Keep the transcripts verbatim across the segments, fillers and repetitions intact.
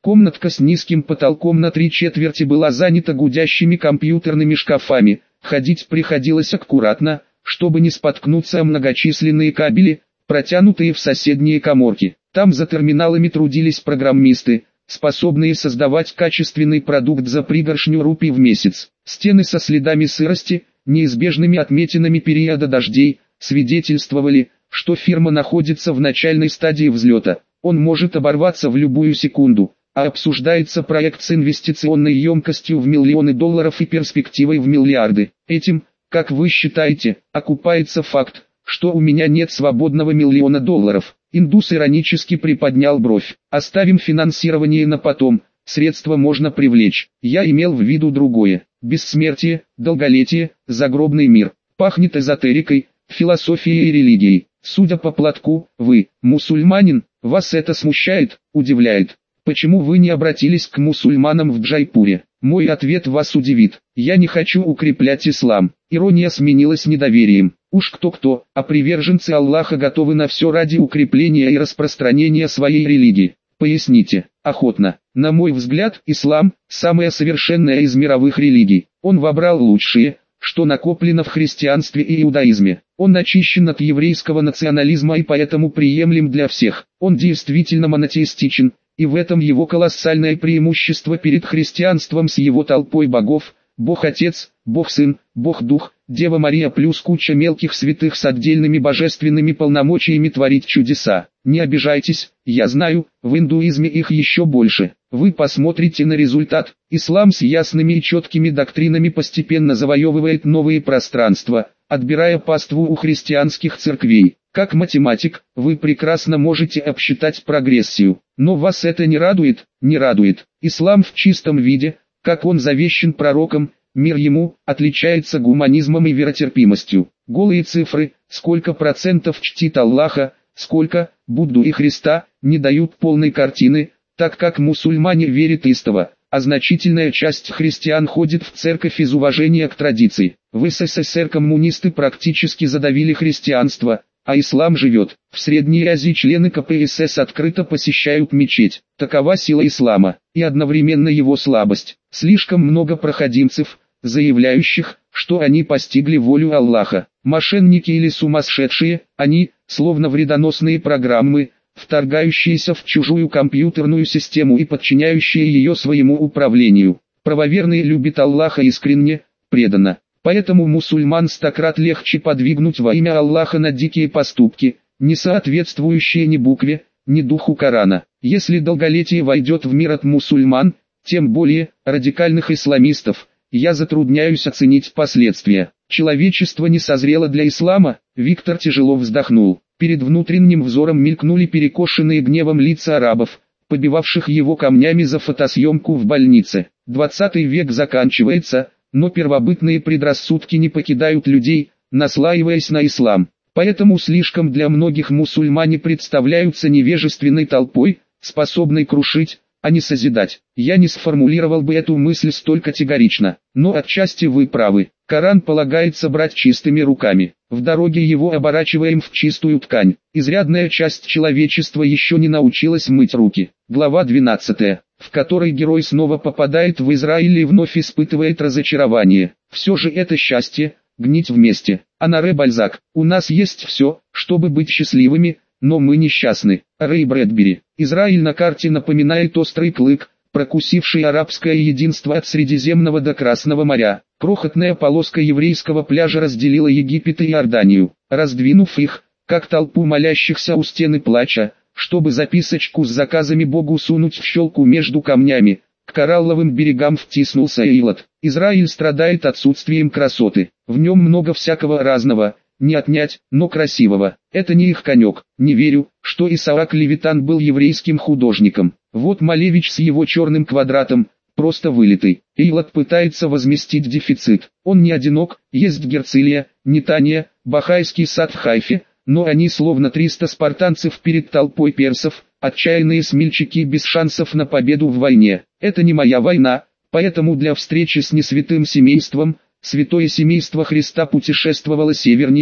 Комнатка с низким потолком на три четверти была занята гудящими компьютерными шкафами, ходить приходилось аккуратно, чтобы не споткнуться о многочисленные кабели, протянутые в соседние каморки. Там за терминалами трудились программисты, способные создавать качественный продукт за пригоршню рупий в месяц. Стены со следами сырости, неизбежными отметинами периода дождей, свидетельствовали, что фирма находится в начальной стадии взлета. Он может оборваться в любую секунду, а обсуждается проект с инвестиционной емкостью в миллионы долларов и перспективой в миллиарды. Этим, как вы считаете, окупается факт, что у меня нет свободного миллиона долларов. Индус иронически приподнял бровь. Оставим финансирование на потом, средства можно привлечь. Я имел в виду другое. Бессмертие, долголетие, загробный мир. Пахнет эзотерикой, философией и религией. Судя по платку, вы, мусульманин, вас это смущает, удивляет. Почему вы не обратились к мусульманам в Джайпуре? Мой ответ вас удивит. Я не хочу укреплять ислам. Ирония сменилась недоверием. Уж кто-кто, а приверженцы Аллаха готовы на все ради укрепления и распространения своей религии. Поясните, охотно. На мой взгляд, ислам – самая совершенная из мировых религий. Он вобрал лучшее, что накоплено в христианстве и иудаизме. Он очищен от еврейского национализма и поэтому приемлем для всех. Он действительно монотеистичен, и в этом его колоссальное преимущество перед христианством с его толпой богов: Бог-Отец, Бог-Сын, Бог-Дух, Дева Мария плюс куча мелких святых с отдельными божественными полномочиями творить чудеса. Не обижайтесь, я знаю, в индуизме их еще больше. Вы посмотрите на результат. Ислам с ясными и четкими доктринами постепенно завоевывает новые пространства, отбирая паству у христианских церквей. Как математик, вы прекрасно можете обсчитать прогрессию. Но вас это не радует, не радует. Ислам в чистом виде, как он завещен пророком, мир ему, отличается гуманизмом и веротерпимостью. Голые цифры, сколько процентов чтит Аллаха, сколько Будду и Христа, не дают полной картины, так как мусульмане верят истово, а значительная часть христиан ходит в церковь из уважения к традиции. В СССР коммунисты практически задавили христианство, а ислам живет. В Средней Азии члены ка пэ эс эс открыто посещают мечеть. Такова сила ислама, и одновременно его слабость. Слишком много проходимцев, заявляющих, что они постигли волю Аллаха. Мошенники или сумасшедшие, они, словно вредоносные программы, вторгающиеся в чужую компьютерную систему и подчиняющие ее своему управлению. Правоверный любит Аллаха искренне, преданно. Поэтому мусульман стократ легче подвигнуть во имя Аллаха на дикие поступки, не соответствующие ни букве, ни духу Корана. Если долголетие войдет в мир от мусульман, тем более радикальных исламистов, я затрудняюсь оценить последствия. Человечество не созрело для ислама. Виктор тяжело вздохнул. Перед внутренним взором мелькнули перекошенные гневом лица арабов, побивавших его камнями за фотосъемку в больнице. Двадцатый век заканчивается, но первобытные предрассудки не покидают людей, наслаиваясь на ислам. Поэтому слишком для многих мусульмане представляются невежественной толпой, способной крушить, а не созидать. Я не сформулировал бы эту мысль столь категорично, но отчасти вы правы. Коран полагается брать чистыми руками. В дороге его оборачиваем в чистую ткань. Изрядная часть человечества еще не научилась мыть руки. Глава двенадцатая, в которой герой снова попадает в Израиль и вновь испытывает разочарование. Все же это счастье, гнить вместе. Анаре Бальзак. У нас есть все, чтобы быть счастливыми, но мы несчастны. Рэй Брэдбери. Израиль на карте напоминает острый клык, прокусивший арабское единство от Средиземного до Красного моря. Крохотная полоска еврейского пляжа разделила Египет и Иорданию. Раздвинув их, как толпу молящихся у стены плача, чтобы записочку с заказами Богу сунуть в щелку между камнями, к коралловым берегам втиснулся Эйлот. Израиль страдает отсутствием красоты. В нем много всякого разного, не отнять, но красивого. Это не их конек. Не верю, что Исаак Левитан был еврейским художником. Вот Малевич с его черным квадратом, просто вылитый. Эйлот пытается возместить дефицит. Он не одинок, есть Герцилия, Нетания, Бахайский сад в Хайфе, но они словно триста спартанцев перед толпой персов, отчаянные смельчаки без шансов на победу в войне. Это не моя война, поэтому для встречи с несвятым семейством, святое семейство Христа путешествовало севернее,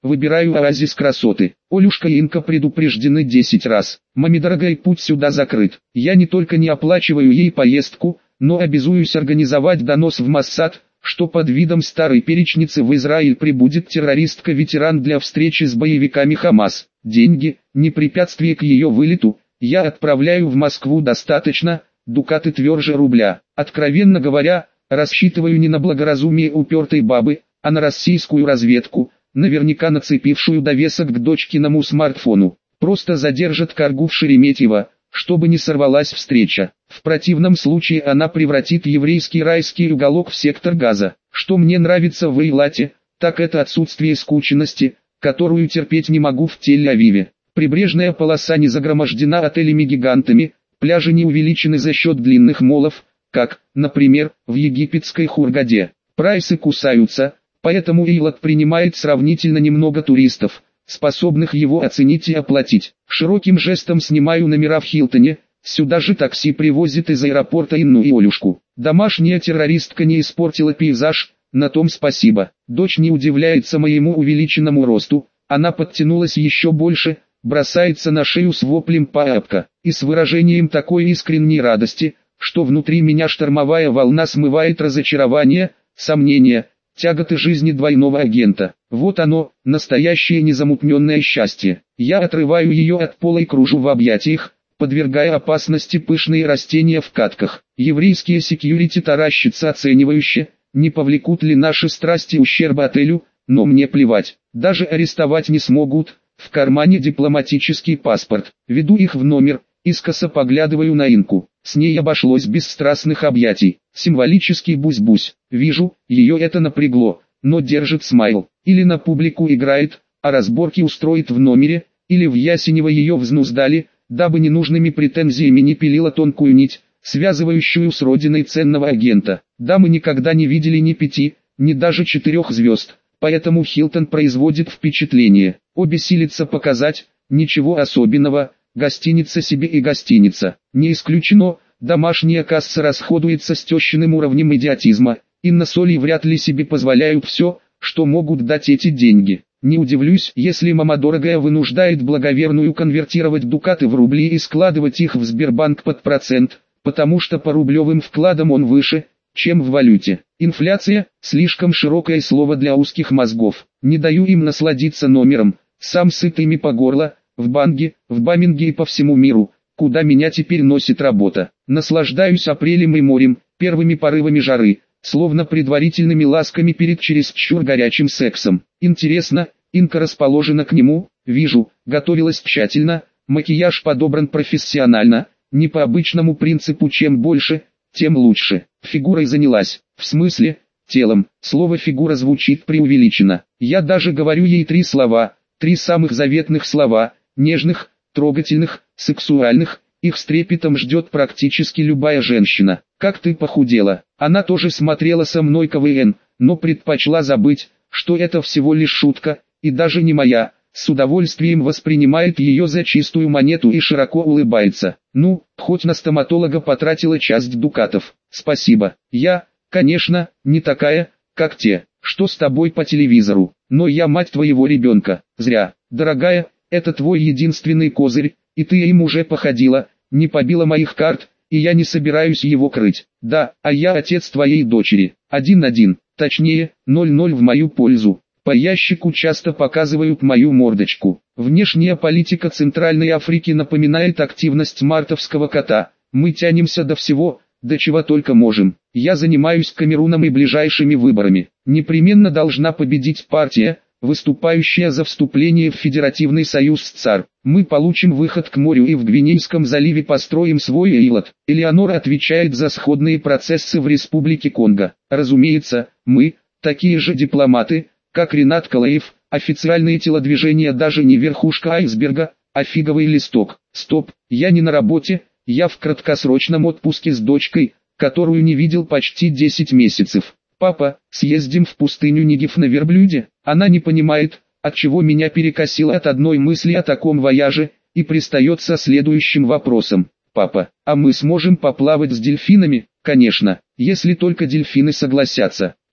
выбираю оазис красоты. Олюшка и Инка предупреждены десять раз. Маме дорогой, путь сюда закрыт. Я не только не оплачиваю ей поездку, но обязуюсь организовать донос в Моссад, что под видом старой перечницы в Израиль прибудет террористка-ветеран для встречи с боевиками Хамас. Деньги, не препятствие к ее вылету, я отправляю в Москву достаточно, дукаты тверже рубля. Откровенно говоря, рассчитываю не на благоразумие упертой бабы, а на российскую разведку, наверняка нацепившую довесок к дочкиному смартфону. Просто задержат Каргу в Шереметьево, чтобы не сорвалась встреча. В противном случае она превратит еврейский райский уголок в сектор Газа. Что мне нравится в Эйлате, так это отсутствие скученности, которую терпеть не могу в Тель-Авиве. Прибрежная полоса не загромождена отелями-гигантами, пляжи не увеличены за счет длинных молов, как, например, в египетской Хургаде. Прайсы кусаются, поэтому Эйлат принимает сравнительно немного туристов, способных его оценить и оплатить. Широким жестом снимаю номера в Хилтоне, сюда же такси привозит из аэропорта Инну и Олюшку. Домашняя террористка не испортила пейзаж, на том спасибо. Дочь не удивляется моему увеличенному росту, она подтянулась еще больше, бросается на шею с воплем «папка» и с выражением такой искренней радости, что внутри меня штормовая волна смывает разочарование, сомнения, тяготы жизни двойного агента. Вот оно, настоящее незамутненное счастье. Я отрываю ее от пола и кружу в объятиях, подвергая опасности пышные растения в катках. Еврейские секьюрити таращатся оценивающе, не повлекут ли наши страсти ущерба отелю, но мне плевать. Даже арестовать не смогут, в кармане дипломатический паспорт. Веду их в номер, искоса поглядываю на Инку. С ней обошлось без страстных объятий. Символический бусь-бусь. Вижу, ее это напрягло, но держит смайл. Или на публику играет, а разборки устроит в номере, или в Ясенево ее взнуздали, дабы ненужными претензиями не пилила тонкую нить, связывающую с родиной ценного агента. Да, мы никогда не видели ни пяти, ни даже четырех звезд, поэтому Хилтон производит впечатление. Обе силятся показать, ничего особенного, гостиница себе и гостиница. Не исключено, домашняя касса расходуется с тещиным уровнем идиотизма, Инна с Олей вряд ли себе позволяют все, что могут дать эти деньги. Не удивлюсь, если мама дорогая вынуждает благоверную конвертировать дукаты в рубли и складывать их в Сбербанк под процент, потому что по рублевым вкладам он выше, чем в валюте. Инфляция – слишком широкое слово для узких мозгов. Не даю им насладиться номером, сам сыт ими по горло, в Банге, в Баминге и по всему миру, куда меня теперь носит работа. Наслаждаюсь апрелем и морем, первыми порывами жары, словно предварительными ласками перед чересчур горячим сексом. Интересно, Инка расположена к нему, вижу, готовилась тщательно, макияж подобран профессионально, не по обычному принципу чем больше, тем лучше. Фигурой занялась, в смысле, телом. Слово «фигура» звучит преувеличенно. Я даже говорю ей три слова, три самых заветных слова, нежных, трогательных, сексуальных, их с трепетом ждет практически любая женщина. «Как ты похудела!» Она тоже смотрела со мной КВН, но предпочла забыть, что это всего лишь шутка, и даже не моя, с удовольствием воспринимает ее за чистую монету и широко улыбается. Ну, хоть на стоматолога потратила часть дукатов. Спасибо. Я, конечно, не такая, как те, что с тобой по телевизору, но я мать твоего ребенка. Зря. Дорогая, это твой единственный козырь, и ты им уже походила, не побила моих карт, и я не собираюсь его крыть. Да, а я отец твоей дочери. Один-один, точнее, ноль-ноль в мою пользу. По ящику часто показывают мою мордочку. Внешняя политика Центральной Африки напоминает активность мартовского кота. Мы тянемся до всего, до чего только можем. Я занимаюсь Камеруном и ближайшими выборами. Непременно должна победить партия, выступающая за вступление в Федеративный союз с ЦАР. Мы получим выход к морю и в Гвинейском заливе построим свой Эйлат. Элеонора отвечает за сходные процессы в Республике Конго. Разумеется, мы, такие же дипломаты, как Ренат Калаев, официальные телодвижения даже не верхушка айсберга, а фиговый листок. Стоп, я не на работе, я в краткосрочном отпуске с дочкой, которую не видел почти десять месяцев. Папа, съездим в пустыню Негев на верблюде? Она не понимает, отчего меня перекосило от одной мысли о таком вояже, и пристает со следующим вопросом. Папа, а мы сможем поплавать с дельфинами? Конечно, если только дельфины согласятся.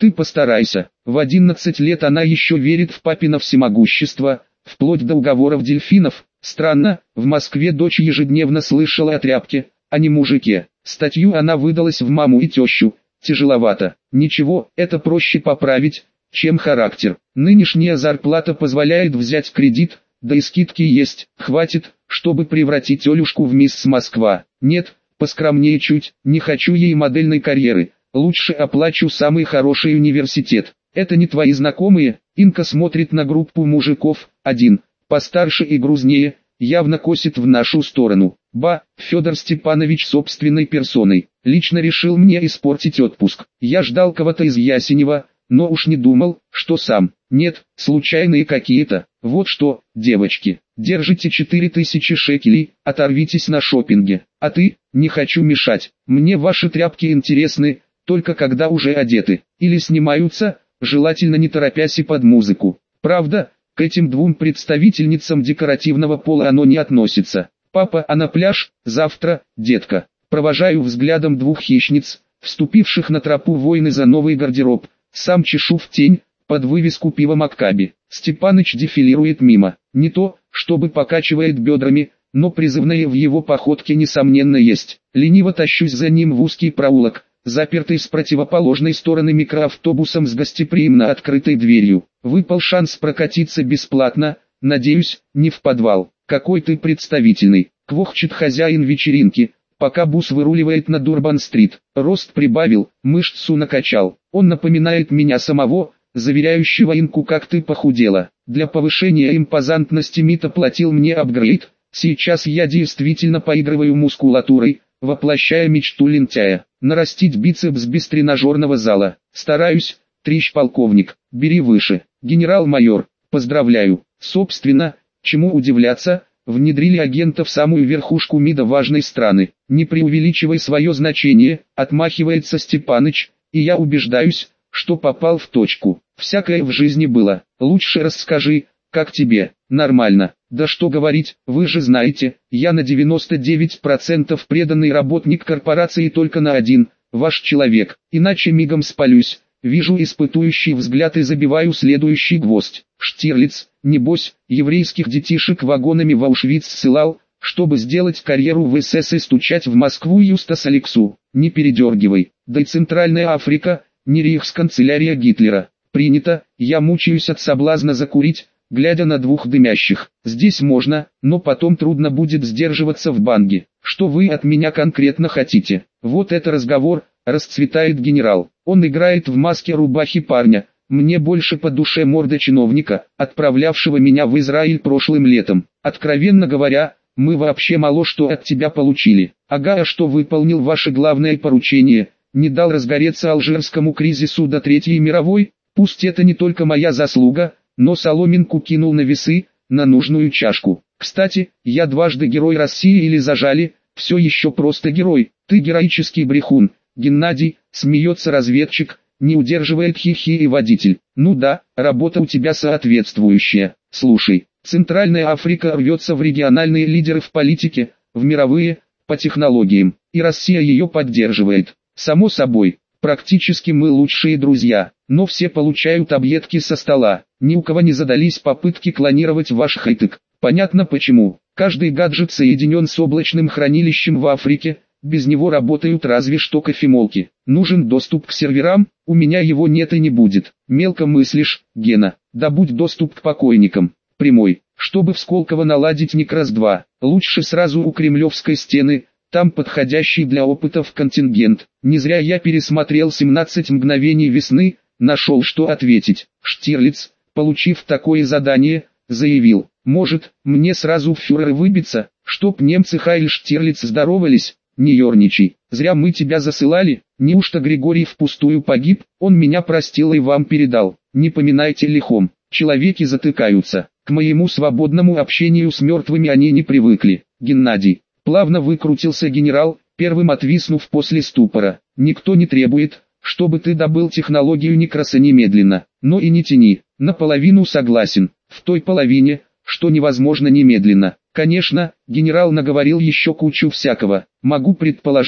Ты постарайся. В одиннадцать лет она еще верит в папино всемогущество, вплоть до уговоров дельфинов. Странно, в Москве дочь ежедневно слышала о тряпке, а не мужике. Статью она выдалась в маму и тещу. Тяжеловато. Ничего, это проще поправить, чем характер. Нынешняя зарплата позволяет взять кредит, да и скидки есть. Хватит, чтобы превратить Олюшку в мисс Москва. Нет, поскромнее чуть, не хочу ей модельной карьеры. Лучше оплачу самый хороший университет. Это не твои знакомые? Инка смотрит на группу мужиков. Один, постарше и грузнее, явно косит в нашу сторону. Ба, Федор Степанович собственной персоной. Лично решил мне испортить отпуск. Я ждал кого-то из Ясенева, но уж не думал, что сам. Нет, случайные какие-то. Вот что, девочки, держите четыре тысячи шекелей, оторвитесь на шопинге. А ты, не хочу мешать, мне ваши тряпки интересны, только когда уже одеты, или снимаются, желательно не торопясь и под музыку. Правда, к этим двум представительницам декоративного пола оно не относится. Папа, а на пляж, завтра, детка. Провожаю взглядом двух хищниц, вступивших на тропу войны за новый гардероб. Сам чешу в тень, под вывеску пива Маккаби. Степаныч дефилирует мимо. Не то, чтобы покачивает бедрами, но призывное в его походке несомненно есть. Лениво тащусь за ним в узкий проулок, запертый с противоположной стороны микроавтобусом с гостеприимно открытой дверью. Выпал шанс прокатиться бесплатно, надеюсь, не в подвал. Какой ты представительный, квохчет хозяин вечеринки, пока бус выруливает на Дурбан-стрит. Рост прибавил, мышцу накачал. Он напоминает меня самого, заверяющего Инку, как ты похудела. Для повышения импозантности Мита платил мне апгрейд. Сейчас я действительно поигрываю мускулатурой, воплощая мечту лентяя. Нарастить бицепс без тренажерного зала. Стараюсь, трещ полковник, бери выше. Генерал-майор, поздравляю. Собственно, чему удивляться, внедрили агента в самую верхушку МИДа важной страны. Не преувеличивай свое значение, отмахивается Степаныч, и я убеждаюсь, что попал в точку. Всякое в жизни было. Лучше расскажи, как тебе? Нормально. Да что говорить, вы же знаете, я на девяносто девять процентов преданный работник корпорации, только на один, ваш человек, иначе мигом спалюсь. Вижу испытующий взгляд и забиваю следующий гвоздь. Штирлиц, небось, еврейских детишек вагонами в Аушвиц ссылал, чтобы сделать карьеру в СС и стучать в Москву Юстас Алексу. Не передергивай. Да и Центральная Африка, не рейхсканцелярия Гитлера. Принято, я мучаюсь от соблазна закурить, глядя на двух дымящих. Здесь можно, но потом трудно будет сдерживаться в банге. Что вы от меня конкретно хотите? Вот это разговор, расцветает генерал. Он играет в маске рубахи парня. Мне больше по душе морда чиновника, отправлявшего меня в Израиль прошлым летом. Откровенно говоря, мы вообще мало что от тебя получили. Ага, а что выполнил ваше главное поручение? Не дал разгореться алжирскому кризису до Третьей мировой? Пусть это не только моя заслуга, но соломинку кинул на весы, на нужную чашку. Кстати, я дважды герой России или зажали, все еще просто герой. Ты героический брехун, Геннадий, смеется разведчик, не удерживает хихи и водитель. Ну да, работа у тебя соответствующая. Слушай, Центральная Африка рвется в региональные лидеры в политике, в мировые, по технологиям, и Россия ее поддерживает. Само собой, практически мы лучшие друзья, но все получают объедки со стола. Ни у кого не задались попытки клонировать ваш хай-тек. Понятно почему. Каждый гаджет соединен с облачным хранилищем в Африке, без него работают разве что кофемолки. Нужен доступ к серверам, у меня его нет и не будет. Мелко мыслишь, Гена, добудь доступ к покойникам. Прямой, чтобы в Сколково наладить Некрос два, лучше сразу у Кремлевской стены, там подходящий для опытов контингент. Не зря я пересмотрел семнадцать мгновений весны, нашел что ответить. Штирлиц, получив такое задание, заявил, может, мне сразу в фюреры выбиться, чтоб немцы Хайль Штирлиц здоровались. Не ерничай, зря мы тебя засылали, неужто Григорий впустую погиб? Он меня простил и вам передал. Не поминайте лихом, человеки затыкаются. К моему свободному общению с мертвыми они не привыкли. Геннадий, плавно выкрутился генерал, первым отвиснув после ступора. Никто не требует, чтобы ты добыл технологию Некроса немедленно, но и не тяни. Наполовину согласен, в той половине, что невозможно немедленно. Конечно, генерал наговорил еще кучу всякого. Могу предположить,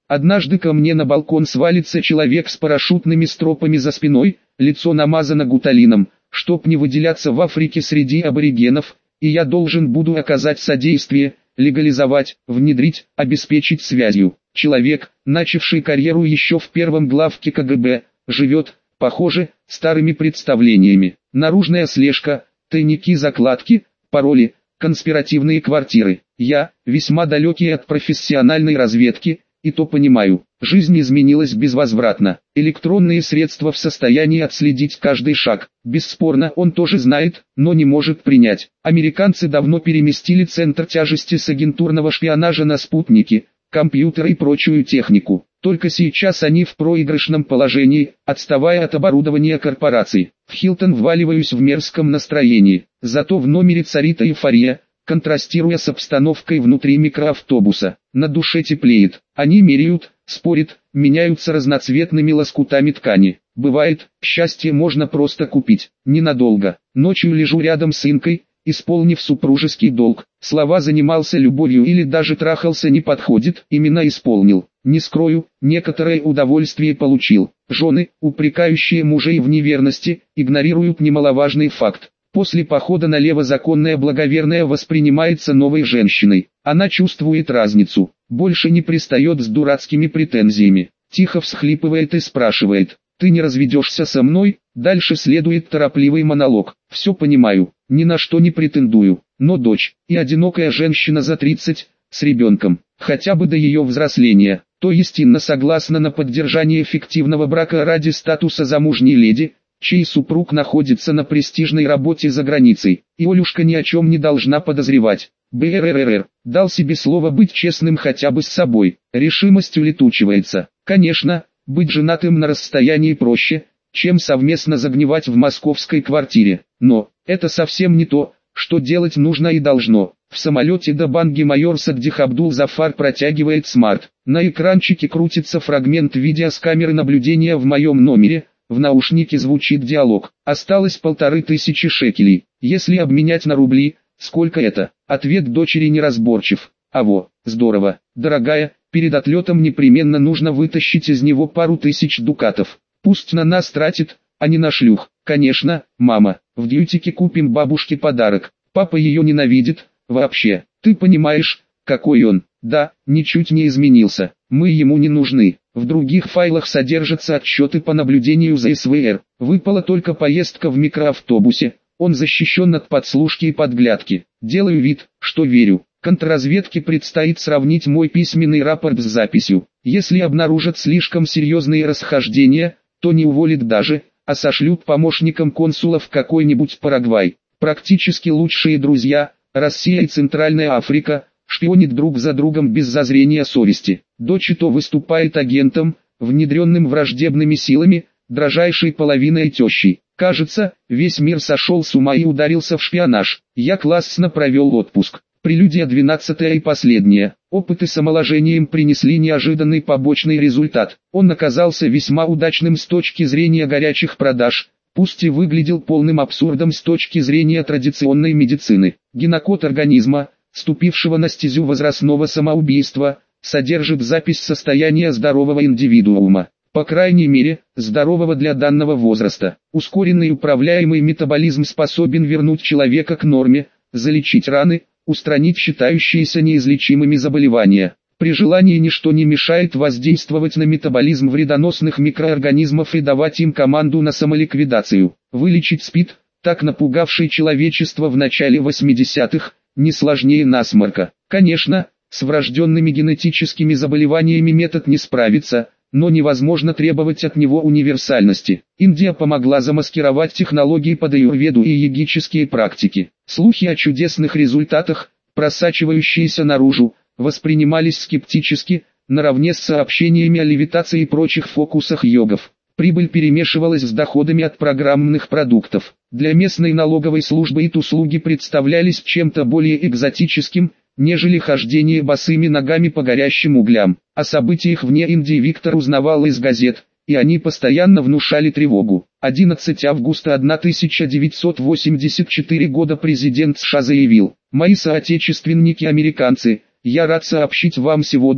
Однажды ко мне на балкон свалится человек с парашютными стропами за спиной, лицо намазано гуталином, чтоб не выделяться в Африке среди аборигенов, и я должен буду оказать содействие, легализовать, внедрить, обеспечить связью. Человек, начавший карьеру еще в первом главке ка гэ бэ, живет, похоже, старыми представлениями. Наружная слежка, тайники, закладки, пароли, конспиративные квартиры. Я, весьма далекий от профессиональной разведки, и то понимаю, жизнь изменилась безвозвратно. Электронные средства в состоянии отследить каждый шаг. Бесспорно, он тоже знает, но не может принять. Американцы давно переместили центр тяжести с агентурного шпионажа на спутники, компьютеры и прочую технику. Только сейчас они в проигрышном положении, отставая от оборудования корпораций. В Хилтон вваливаюсь в мерзком настроении, зато в номере царит эйфория, контрастируя с обстановкой внутри микроавтобуса. На душе теплеет. Они меряют, спорят, меняются разноцветными лоскутами ткани. Бывает, счастье можно просто купить. Ненадолго. Ночью лежу рядом с Инкой, исполнив супружеский долг. Слова «занимался любовью» или даже «трахался» не подходит, именно исполнил. Не скрою, некоторое удовольствие получил. Жены, упрекающие мужей в неверности, игнорируют немаловажный факт. После похода налево законная благоверная воспринимается новой женщиной. Она чувствует разницу, больше не пристает с дурацкими претензиями. Тихо всхлипывает и спрашивает: «Ты не разведешься со мной?» Дальше следует торопливый монолог. «Все понимаю, ни на что не претендую, но дочь, и одинокая женщина за тридцать, с ребенком, хотя бы до ее взросления, то есть Инна согласна на поддержание фиктивного брака ради статуса замужней леди, чей супруг находится на престижной работе за границей, и Олюшка ни о чем не должна подозревать. БРРР дал себе слово быть честным хотя бы с собой, решимость улетучивается. Конечно, быть женатым на расстоянии проще, чем совместно загнивать в московской квартире, но это совсем не то, что делать нужно и должно. В самолете до Банги майор Саддих Абдул-Зафар протягивает смарт. На экранчике крутится фрагмент видео с камеры наблюдения в моем номере. В наушнике звучит диалог. Осталось полторы тысячи шекелей. Если обменять на рубли, сколько это? Ответ дочери неразборчив. Аво, здорово. Дорогая, перед отлетом непременно нужно вытащить из него пару тысяч дукатов. Пусть на нас тратит, а не на шлюх. Конечно, мама, в дьютике купим бабушке подарок. Папа ее ненавидит, вообще. Ты понимаешь, какой он? Да, ничуть не изменился. Мы ему не нужны. В других файлах содержатся отчеты по наблюдению за эс вэ эр. Выпала только поездка в микроавтобусе. Он защищен от подслушки и подглядки. Делаю вид, что верю. Контрразведке предстоит сравнить мой письменный рапорт с записью. Если обнаружат слишком серьезные расхождения, то не уволят даже, а сошлют помощникам консула в какой-нибудь Парагвай. Практически лучшие друзья, Россия и Центральная Африка, шпионит друг за другом без зазрения совести. Дочь то выступает агентом, внедренным враждебными силами, дрожайшей половиной тещей. Кажется, весь мир сошел с ума и ударился в шпионаж. Я классно провел отпуск. Прелюдия двенадцатая и последняя. Опыты с омоложением принесли неожиданный побочный результат. Он оказался весьма удачным с точки зрения горячих продаж, пусть и выглядел полным абсурдом с точки зрения традиционной медицины. Генокод организма, ступившего на стезю возрастного самоубийства, содержит запись состояния здорового индивидуума. По крайней мере, здорового для данного возраста. Ускоренный управляемый метаболизм способен вернуть человека к норме, залечить раны, устранить считающиеся неизлечимыми заболевания. При желании ничто не мешает воздействовать на метаболизм вредоносных микроорганизмов и давать им команду на самоликвидацию. Вылечить СПИД, так напугавший человечество в начале восьмидесятых, не сложнее насморка. Конечно, с врожденными генетическими заболеваниями метод не справится, но невозможно требовать от него универсальности. Индия помогла замаскировать технологии под аюрведу и йогические практики. Слухи о чудесных результатах, просачивающиеся наружу, воспринимались скептически, наравне с сообщениями о левитации и прочих фокусах йогов. Прибыль перемешивалась с доходами от программных продуктов. Для местной налоговой службы эти услуги представлялись чем-то более экзотическим, нежели хождение босыми ногами по горящим углям. О событиях вне Индии Виктор узнавал из газет, и они постоянно внушали тревогу. одиннадцатого августа тысяча девятьсот восемьдесят четвёртого года президент США заявил: «Мои соотечественники-американцы, я рад сообщить вам сегодня,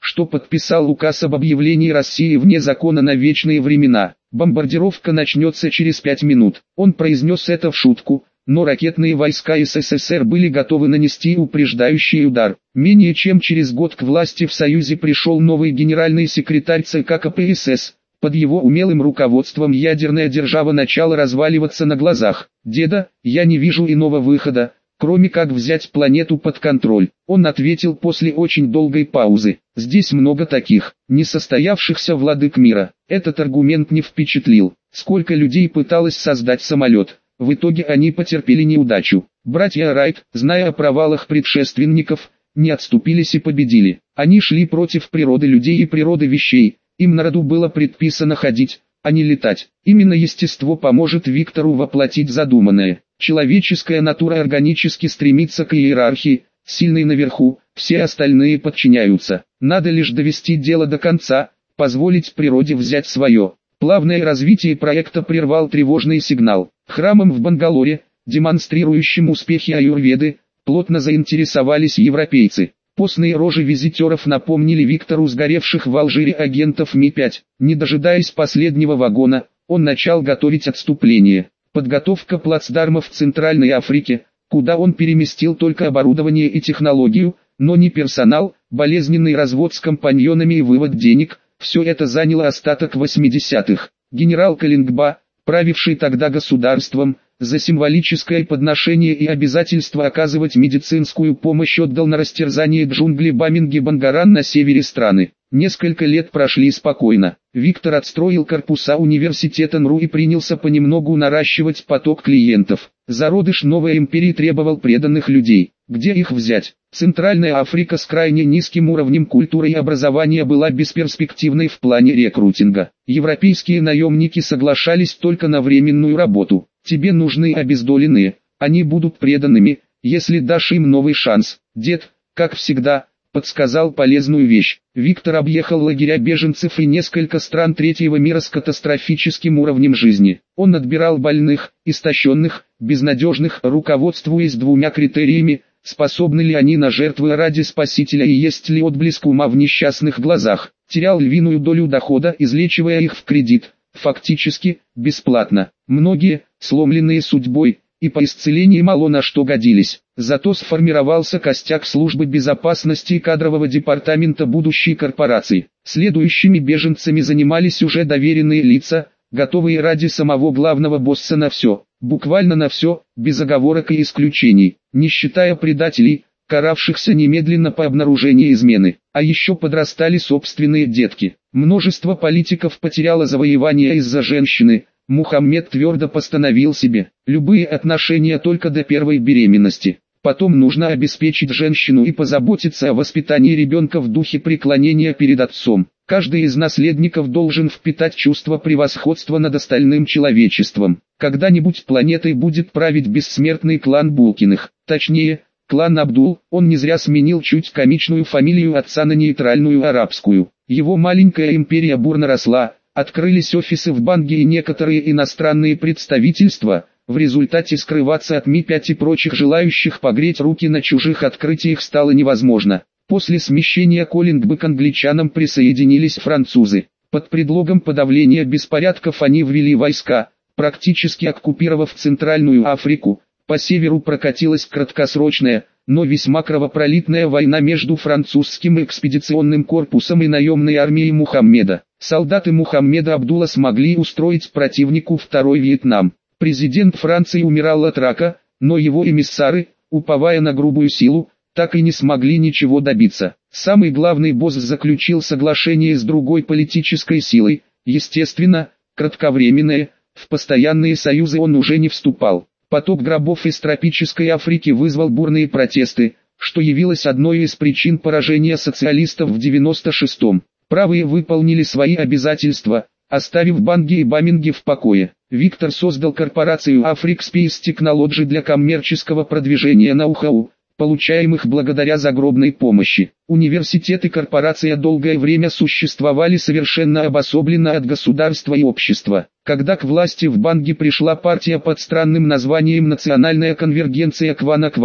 что подписал указ об объявлении России вне закона на вечные времена. Бомбардировка начнется через пять минут. Он произнес это в шутку, но ракетные войска СССР были готовы нанести упреждающий удар. Менее чем через год к власти в Союзе пришел новый генеральный секретарь ЦК КПСС. Под его умелым руководством ядерная держава начала разваливаться на глазах. «Деда, я не вижу иного выхода, кроме как взять планету под контроль», он ответил после очень долгой паузы. «Здесь много таких, несостоявшихся владык мира». Этот аргумент не впечатлил. Сколько людей пыталось создать самолет, в итоге они потерпели неудачу. Братья Райт, зная о провалах предшественников, не отступились и победили. Они шли против природы людей и природы вещей. Им на роду было предписано ходить, а не летать. Именно естество поможет Виктору воплотить задуманное. Человеческая натура органически стремится к иерархии, сильный наверху, все остальные подчиняются. Надо лишь довести дело до конца, позволить природе взять свое. Плавное развитие проекта прервал тревожный сигнал. Храмом в Бангалоре, демонстрирующим успехи аюрведы, плотно заинтересовались европейцы. Постные рожи визитеров напомнили Виктору сгоревших в Алжире агентов Ми пять. Не дожидаясь последнего вагона, он начал готовить отступление. Подготовка плацдарма в Центральной Африке, куда он переместил только оборудование и технологию, но не персонал, болезненный развод с компаньонами и вывод денег, все это заняло остаток восьмидесятых. Генерал Калингба, правивший тогда государством, за символическое подношение и обязательство оказывать медицинскую помощь отдал на растерзание джунгли Баминги-Бангаран на севере страны. Несколько лет прошли спокойно. Виктор отстроил корпуса университета НРУ и принялся понемногу наращивать поток клиентов. Зародыш новой империи требовал преданных людей. Где их взять? Центральная Африка с крайне низким уровнем культуры и образования была бесперспективной в плане рекрутинга. Европейские наемники соглашались только на временную работу. Тебе нужны обездоленные, они будут преданными, если дашь им новый шанс. Дед, как всегда, подсказал полезную вещь. Виктор объехал лагеря беженцев и несколько стран третьего мира с катастрофическим уровнем жизни. Он отбирал больных, истощенных, безнадежных, руководствуясь двумя критериями: способны ли они на жертвы ради Спасителя и есть ли отблеск ума в несчастных глазах. Терял львиную долю дохода, излечивая их в кредит, фактически, бесплатно. Многие, сломленные судьбой, и по исцелении мало на что годились. Зато сформировался костяк службы безопасности и кадрового департамента будущей корпорации. Следующими беженцами занимались уже доверенные лица, готовые ради самого главного босса на все, буквально на все, без оговорок и исключений, не считая предателей, каравшихся немедленно по обнаружении измены. А еще подрастали собственные детки. Множество политиков потеряло завоевание из-за женщины. Мухаммед твердо постановил себе: любые отношения только до первой беременности. Потом нужно обеспечить женщину и позаботиться о воспитании ребенка в духе преклонения перед отцом. Каждый из наследников должен впитать чувство превосходства над остальным человечеством. Когда-нибудь планетой будет править бессмертный клан Булкиных. Точнее, клан Абдул. Он не зря сменил чуть комичную фамилию отца на нейтральную арабскую. Его маленькая империя бурно росла. Открылись офисы в Банге и некоторые иностранные представительства. В результате скрываться от Ми пять и прочих желающих погреть руки на чужих открытиях стало невозможно. После смещения Коллингбы к англичанам присоединились французы. Под предлогом подавления беспорядков они ввели войска, практически оккупировав Центральную Африку. По северу прокатилась краткосрочная, но весьма кровопролитная война между французским экспедиционным корпусом и наемной армией Мухаммеда. Солдаты Мухаммеда Абдула смогли устроить противнику Второй Вьетнам. Президент Франции умирал от рака, но его эмиссары, уповая на грубую силу, так и не смогли ничего добиться. Самый главный босс заключил соглашение с другой политической силой, естественно, кратковременное, в постоянные союзы он уже не вступал. Поток гробов из тропической Африки вызвал бурные протесты, что явилось одной из причин поражения социалистов в девяносто шестом. Правые выполнили свои обязательства, оставив Банги и Баминги в покое. Виктор создал корпорацию Africa Space Technology для коммерческого продвижения ноу-хау, получаемых благодаря загробной помощи. Университет и корпорация долгое время существовали совершенно обособленно от государства и общества. Когда к власти в Банге пришла партия под странным названием «Национальная конвергенция Кванаква»,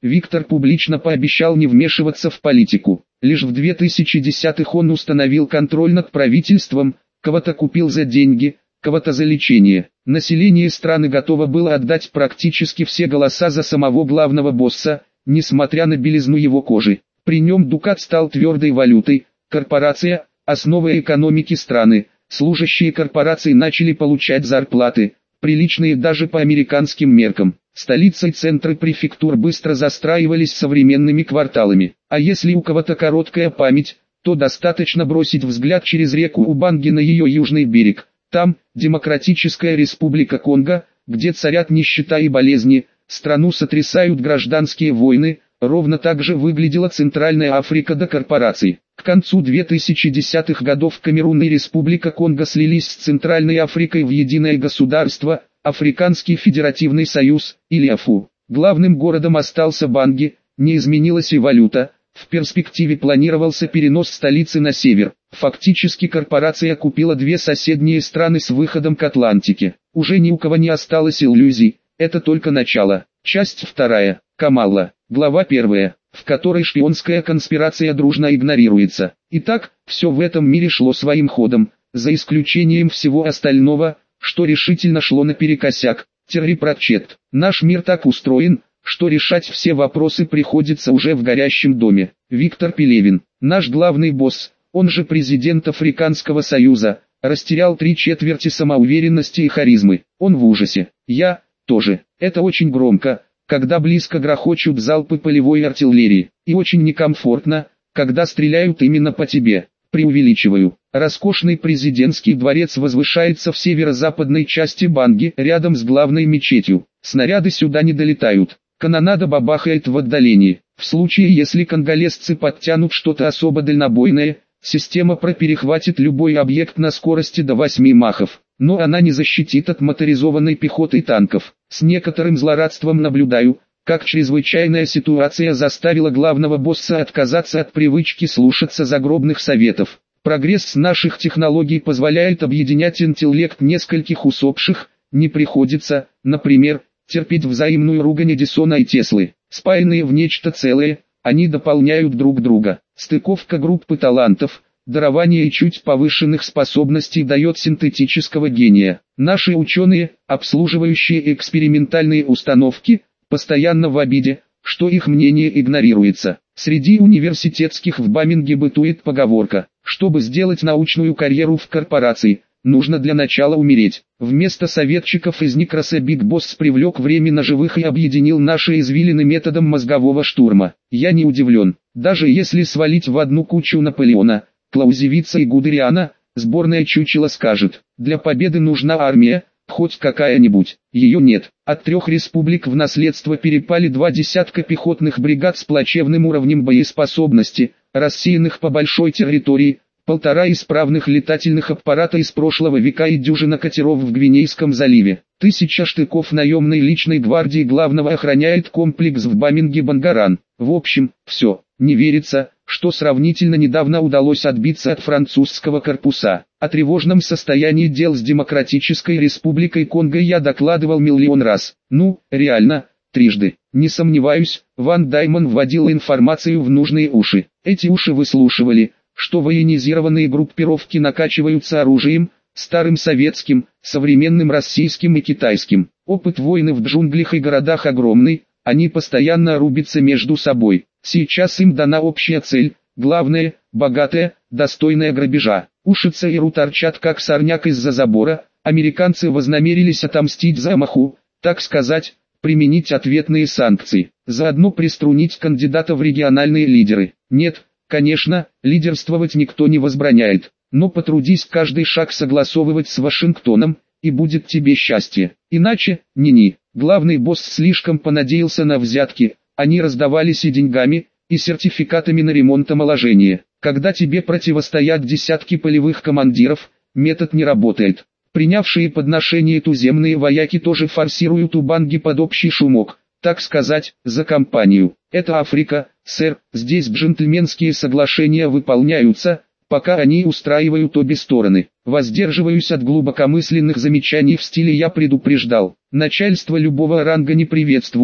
Виктор публично пообещал не вмешиваться в политику. Лишь в две тысячи десятых он установил контроль над правительством, кого-то купил за деньги, кого-то за лечение. Население страны готово было отдать практически все голоса за самого главного босса, несмотря на белизну его кожи. При нем дукат стал твердой валютой, корпорация – основой экономики страны, служащие корпораций начали получать зарплаты, приличные даже по американским меркам. Столицы и центры префектур быстро застраивались современными кварталами. А если у кого-то короткая память, то достаточно бросить взгляд через реку Убанги на ее южный берег. Там, Демократическая Республика Конго, где царят нищета и болезни, страну сотрясают гражданские войны, ровно так же выглядела Центральная Африка до корпораций. К концу две тысячи десятых годов Камерун и Республика Конго слились с Центральной Африкой в единое государство, Африканский Федеративный Союз, или АФУ. Главным городом остался Банги, не изменилась и валюта, в перспективе планировался перенос столицы на север. Фактически корпорация купила две соседние страны с выходом к Атлантике. Уже ни у кого не осталось иллюзий, это только начало. Часть вторая. Камалла. Глава первая, в которой шпионская конспирация дружно игнорируется. Итак, все в этом мире шло своим ходом, за исключением всего остального, что решительно шло наперекосяк. Терри Пратчетт. Наш мир так устроен, что решать все вопросы приходится уже в горящем доме. Виктор Пелевин. Наш главный босс, он же президент Африканского Союза, растерял три четверти самоуверенности и харизмы. Он в ужасе. Я тоже. Это очень громко, когда близко грохочут залпы полевой артиллерии, и очень некомфортно, когда стреляют именно по тебе. Преувеличиваю. Роскошный президентский дворец возвышается в северо-западной части Банги, рядом с главной мечетью. Снаряды сюда не долетают. Канонада бабахает в отдалении. В случае, если конголезцы подтянут что-то особо дальнобойное, система проперехватит любой объект на скорости до восьми махов. Но она не защитит от моторизованной пехоты и танков. С некоторым злорадством наблюдаю, как чрезвычайная ситуация заставила главного босса отказаться от привычки слушаться загробных советов. Прогресс наших технологий позволяет объединять интеллект нескольких усопших, не приходится, например, терпеть взаимную ругань Эдисона и Теслы. Спаянные в нечто целое, они дополняют друг друга. Стыковка группы талантов, дарование и чуть повышенных способностей дает синтетического гения. Наши ученые, обслуживающие экспериментальные установки, постоянно в обиде, что их мнение игнорируется. Среди университетских в Баминге бытует поговорка: чтобы сделать научную карьеру в корпорации, нужно для начала умереть. Вместо советчиков из Никроса Биг Босс привлек временно живых и объединил наши извилины методом мозгового штурма. Я не удивлен, даже если свалить в одну кучу Наполеона, Клаузевица и Гудериана, сборная чучело скажет: для победы нужна армия, хоть какая-нибудь. Ее нет. От трех республик в наследство перепали два десятка пехотных бригад с плачевным уровнем боеспособности, рассеянных по большой территории, полтора исправных летательных аппарата из прошлого века и дюжина катеров в Гвинейском заливе. Тысяча штыков наемной личной гвардии главного охраняет комплекс в Баминге-Бангаран. В общем, все. Не верится, что сравнительно недавно удалось отбиться от французского корпуса. О тревожном состоянии дел с Демократической Республикой Конго я докладывал миллион раз. Ну, реально, трижды. Не сомневаюсь, Ван Даймон вводил информацию в нужные уши. Эти уши выслушивали, что военизированные группировки накачиваются оружием, старым советским, современным российским и китайским. Опыт войны в джунглях и городах огромный, они постоянно рубятся между собой. Сейчас им дана общая цель, главное, богатая, достойная грабежа. Уши ЦРУ торчат как сорняк из-за забора, американцы вознамерились отомстить за Амаху, так сказать, применить ответные санкции, заодно приструнить кандидата в региональные лидеры. Нет, конечно, лидерствовать никто не возбраняет, но потрудись каждый шаг согласовывать с Вашингтоном, и будет тебе счастье. Иначе, ни-ни. Главный босс слишком понадеялся на взятки, они раздавались и деньгами, и сертификатами на ремонт-омоложения. Когда тебе противостоят десятки полевых командиров, метод не работает. Принявшие подношение туземные вояки тоже форсируют Убанги под общий шумок, так сказать, за компанию. Это Африка, сэр, здесь джентльменские соглашения выполняются, пока они устраивают обе стороны. Воздерживаюсь от глубокомысленных замечаний в стиле «я предупреждал». Начальство любого ранга не приветствует,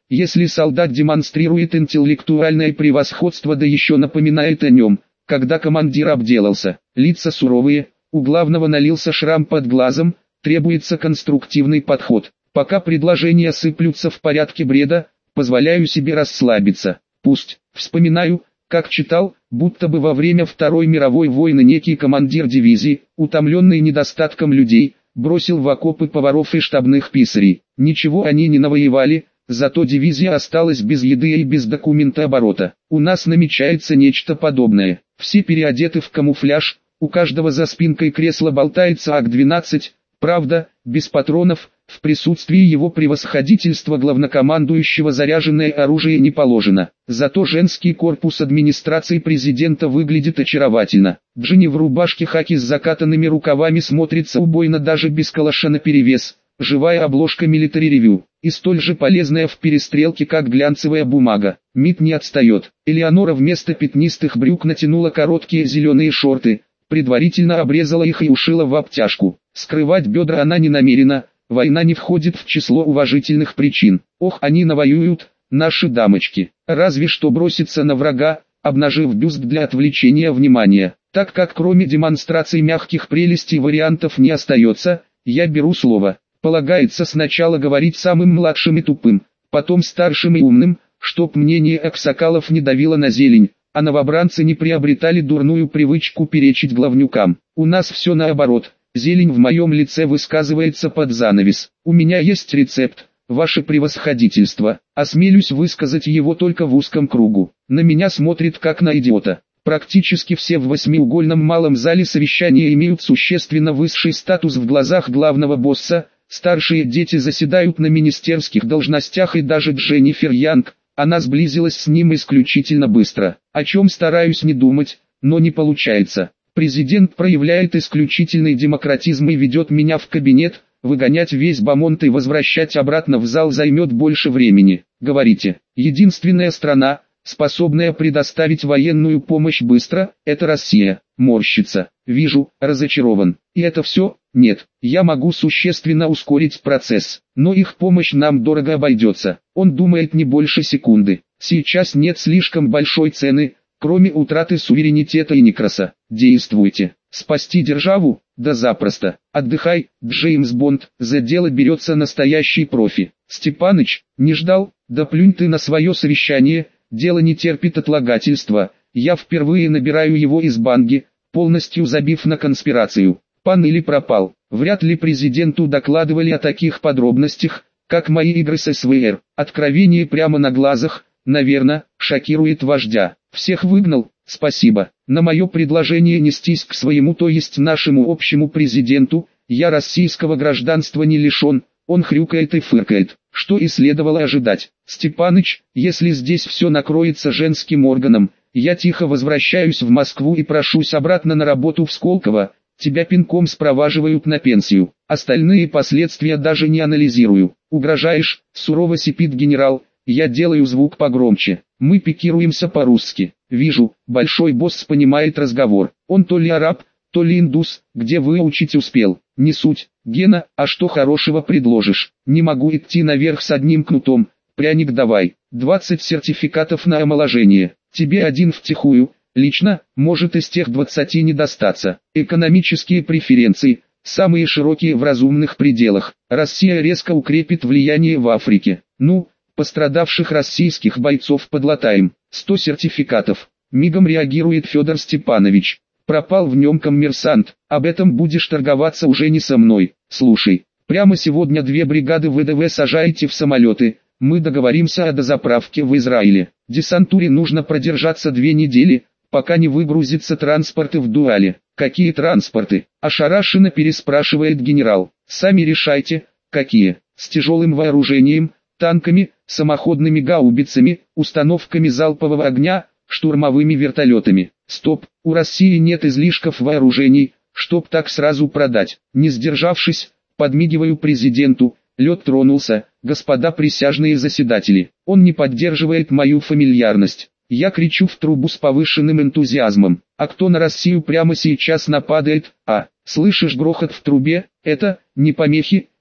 Если солдат демонстрирует интеллектуальное превосходство, да еще напоминает о нем, когда командир обделался, лица суровые, у главного налился шрам под глазом, требуется конструктивный подход. Пока предложения сыплются в порядке бреда, позволяю себе расслабиться. Пусть, вспоминаю, как читал, будто бы во время Второй мировой войны некий командир дивизии, утомленный недостатком людей, бросил в окопы поваров и штабных писарей. Ничего они не навоевали, зато дивизия осталась без еды и без документа оборота. У нас намечается нечто подобное. Все переодеты в камуфляж, у каждого за спинкой кресла болтается ак двенадцать, правда, без патронов, в присутствии его превосходительства главнокомандующего заряженное оружие не положено. Зато женский корпус администрации президента выглядит очаровательно. Джинни в рубашке хаки с закатанными рукавами смотрится убойно даже без калаша наперевес. Живая обложка Military Review, и столь же полезная в перестрелке, как глянцевая бумага. МИД не отстает. Элеонора вместо пятнистых брюк натянула короткие зеленые шорты, предварительно обрезала их и ушила в обтяжку. Скрывать бедра она не намерена, война не входит в число уважительных причин. Ох, они навоюют, наши дамочки. Разве что броситься на врага, обнажив бюст для отвлечения внимания. Так как кроме демонстрации мягких прелестей вариантов не остается, я беру слово. Полагается сначала говорить самым младшим и тупым, потом старшим и умным, чтоб мнение аксакалов не давило на зелень, а новобранцы не приобретали дурную привычку перечить главнюкам. У нас все наоборот, зелень в моем лице высказывается под занавес. У меня есть рецепт, ваше превосходительство, осмелюсь высказать его только в узком кругу. На меня смотрит как на идиота. Практически все в восьмиугольном малом зале совещания имеют существенно высший статус в глазах главного босса. Старшие дети заседают на министерских должностях, и даже Дженнифер Янг, она сблизилась с ним исключительно быстро. О чем стараюсь не думать, но не получается. Президент проявляет исключительный демократизм и ведет меня в кабинет. Выгонять весь бомонд и возвращать обратно в зал займет больше времени. Говорите, единственная страна, способная предоставить военную помощь быстро, это Россия. Морщится. Вижу, разочарован. И это все? Нет, я могу существенно ускорить процесс, но их помощь нам дорого обойдется. Он думает не больше секунды. Сейчас нет слишком большой цены, кроме утраты суверенитета и некраса. Действуйте. Спасти державу? Да запросто. Отдыхай, Джеймс Бонд, за дело берется настоящий профи. Степаныч, не ждал? Да плюнь ты на свое совещание, дело не терпит отлагательства. Я впервые набираю его из банги, полностью забив на конспирацию. Пан или пропал. Вряд ли президенту докладывали о таких подробностях, как мои игры с СВР. Откровение прямо на глазах, наверное, шокирует вождя. Всех выгнал, спасибо. На мое предложение нестись к своему, то есть нашему общему президенту, я российского гражданства не лишен, он хрюкает и фыркает. Что и следовало ожидать. Степаныч, если здесь все накроется женским органом, я тихо возвращаюсь в Москву и прошусь обратно на работу в Сколково. Тебя пинком спроваживают на пенсию. Остальные последствия даже не анализирую. Угрожаешь, сурово сипит генерал. Я делаю звук погромче. Мы пикируемся по-русски. Вижу, большой босс понимает разговор. Он то ли араб, то ли индус. Где выучить успел? Не суть. Гена, а что хорошего предложишь? Не могу идти наверх с одним кнутом. Пряник давай. двадцать сертификатов на омоложение. Тебе один втихую. Лично, может из тех двадцати не достаться. Экономические преференции, самые широкие в разумных пределах. Россия резко укрепит влияние в Африке. Ну, пострадавших российских бойцов подлатаем. сто сертификатов. Мигом реагирует Федор Степанович. Пропал в нем коммерсант. Об этом будешь торговаться уже не со мной. Слушай, прямо сегодня две бригады ВДВ сажаете в самолеты. Мы договоримся о дозаправке в Израиле. Десантуре нужно продержаться две недели, пока не выгрузятся транспорты в Дуале. Какие транспорты? Ошарашенно переспрашивает генерал. Сами решайте, какие. С тяжелым вооружением, танками, самоходными гаубицами, установками залпового огня, штурмовыми вертолетами. Стоп, у России нет излишков вооружений, чтоб так сразу продать. Не сдержавшись, подмигиваю президенту. Лед тронулся, господа присяжные заседатели. Он не поддерживает мою фамильярность. Я кричу в трубу с повышенным энтузиазмом. А кто на Россию прямо сейчас нападает? А, слышишь грохот в трубе? Это, не помехи,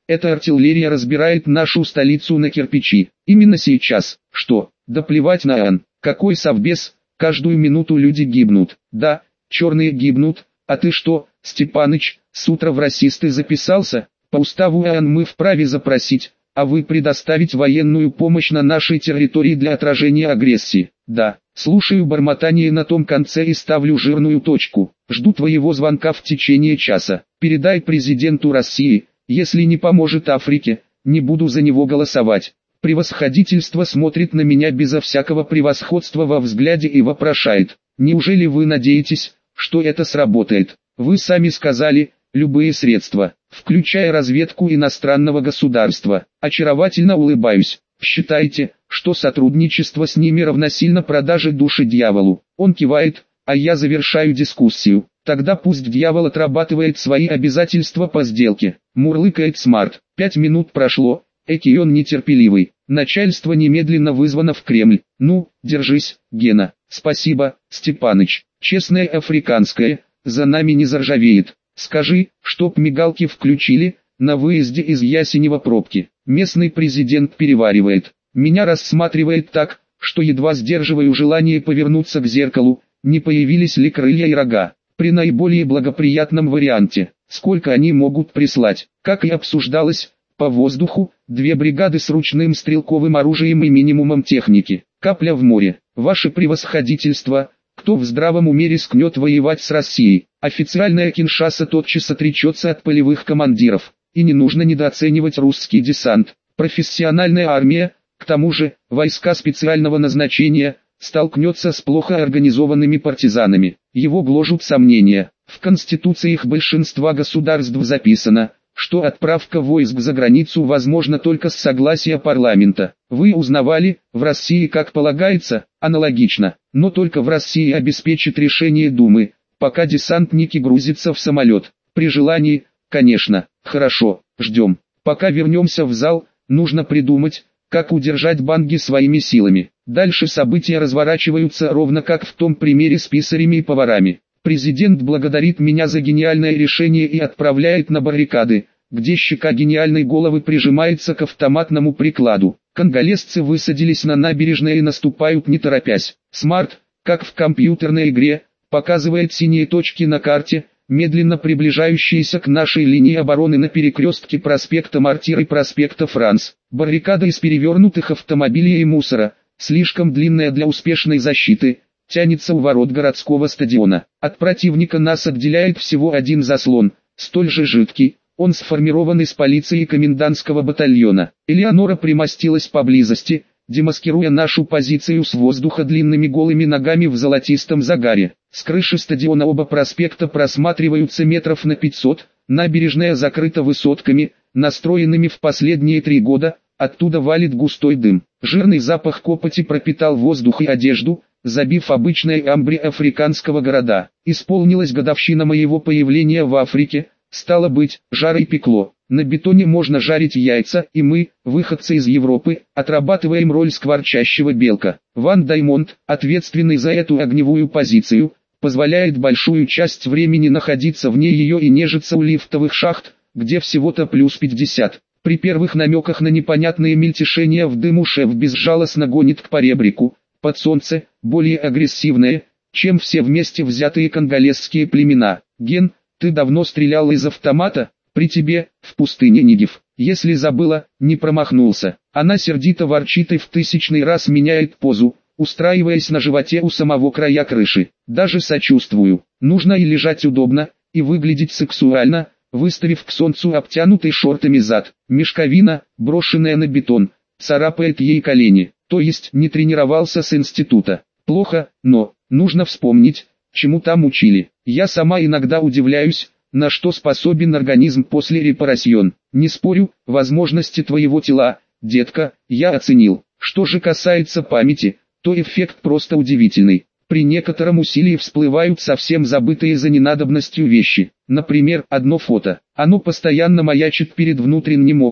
Эта артиллерия разбирает нашу столицу на кирпичи. Именно сейчас. Что? Да плевать на АН. Какой совбез? Каждую минуту люди гибнут. Да, черные гибнут. А ты что, Степаныч, с утра в расисты записался? По уставу АН мы вправе запросить, а вы предоставить военную помощь на нашей территории для отражения агрессии. Да, слушаю бормотание на том конце и ставлю жирную точку. Жду твоего звонка в течение часа. Передай президенту России, если не поможет Африке, не буду за него голосовать. Превосходительство смотрит на меня безо всякого превосходства во взгляде и вопрошает: неужели вы надеетесь, что это сработает? Вы сами сказали, любые средства, включая разведку иностранного государства. Очаровательно улыбаюсь. Считайте, что сотрудничество с ними равносильно продаже души дьяволу. Он кивает, а я завершаю дискуссию. Тогда пусть дьявол отрабатывает свои обязательства по сделке. Мурлыкает Смарт. Пять минут прошло, эки он нетерпеливый. Начальство немедленно вызвано в Кремль. Ну, держись, Гена. Спасибо, Степаныч. Честное африканское, за нами не заржавеет. Скажи, чтоб мигалки включили, на выезде из Ясенева пробки. Местный президент переваривает. Меня рассматривает так, что едва сдерживаю желание повернуться к зеркалу, не появились ли крылья и рога. При наиболее благоприятном варианте, сколько они могут прислать. Как и обсуждалось, по воздуху, две бригады с ручным стрелковым оружием и минимумом техники. Капля в море. Ваше превосходительство, кто в здравом уме рискнет воевать с Россией? Официальная Киншаса тотчас отречется от полевых командиров. И не нужно недооценивать русский десант. Профессиональная армия, к тому же, войска специального назначения, столкнется с плохо организованными партизанами. Его гложут сомнения. В конституциях большинства государств записано, что отправка войск за границу возможна только с согласия парламента. Вы узнавали, в России как полагается, аналогично, но только в России обеспечит решение Думы, пока десантники грузятся в самолет. При желании, конечно. Хорошо, ждем. Пока вернемся в зал, нужно придумать, как удержать Банги своими силами. Дальше события разворачиваются ровно как в том примере с писарями и поварами. Президент благодарит меня за гениальное решение и отправляет на баррикады, где щека гениальной головы прижимается к автоматному прикладу. Конголезцы высадились на набережной и наступают не торопясь. Смарт, как в компьютерной игре, показывает синие точки на карте, медленно приближающиеся к нашей линии обороны на перекрестке проспекта Мартир и проспекта Франц. Баррикада из перевернутых автомобилей и мусора, слишком длинная для успешной защиты, тянется у ворот городского стадиона. От противника нас отделяет всего один заслон, столь же жидкий, он сформирован из полиции и комендантского батальона. Элеонора примостилась поблизости, демаскируя нашу позицию с воздуха длинными голыми ногами в золотистом загаре. С крыши стадиона оба проспекта просматриваются метров на пятьсот, набережная закрыта высотками, настроенными в последние три года, оттуда валит густой дым. Жирный запах копоти пропитал воздух и одежду, забив обычное амбре африканского города. Исполнилась годовщина моего появления в Африке, стало быть, жарой пекло. На бетоне можно жарить яйца, и мы, выходцы из Европы, отрабатываем роль скворчащего белка. Ван Даймонд, ответственный за эту огневую позицию, позволяет большую часть времени находиться вне ее и нежиться у лифтовых шахт, где всего-то плюс пятьдесят. При первых намеках на непонятные мельтешения в дыму шеф безжалостно гонит к поребрику, под солнце, более агрессивное, чем все вместе взятые конголезские племена. Ген, ты давно стрелял из автомата? При тебе, в пустыне Нигев. Если забыла, не промахнулся. Она сердито ворчит и в тысячный раз меняет позу, устраиваясь на животе у самого края крыши. Даже сочувствую. Нужно и лежать удобно, и выглядеть сексуально, выставив к солнцу обтянутый шортами зад. Мешковина, брошенная на бетон, царапает ей колени. То есть не тренировался с института. Плохо, но нужно вспомнить, чему там учили. Я сама иногда удивляюсь, на что способен организм после репарасьон. Не спорю, возможности твоего тела, детка, я оценил. Что же касается памяти, то эффект просто удивительный. При некотором усилии всплывают совсем забытые за ненадобностью вещи. Например, одно фото. Оно постоянно маячит перед внутренним оком,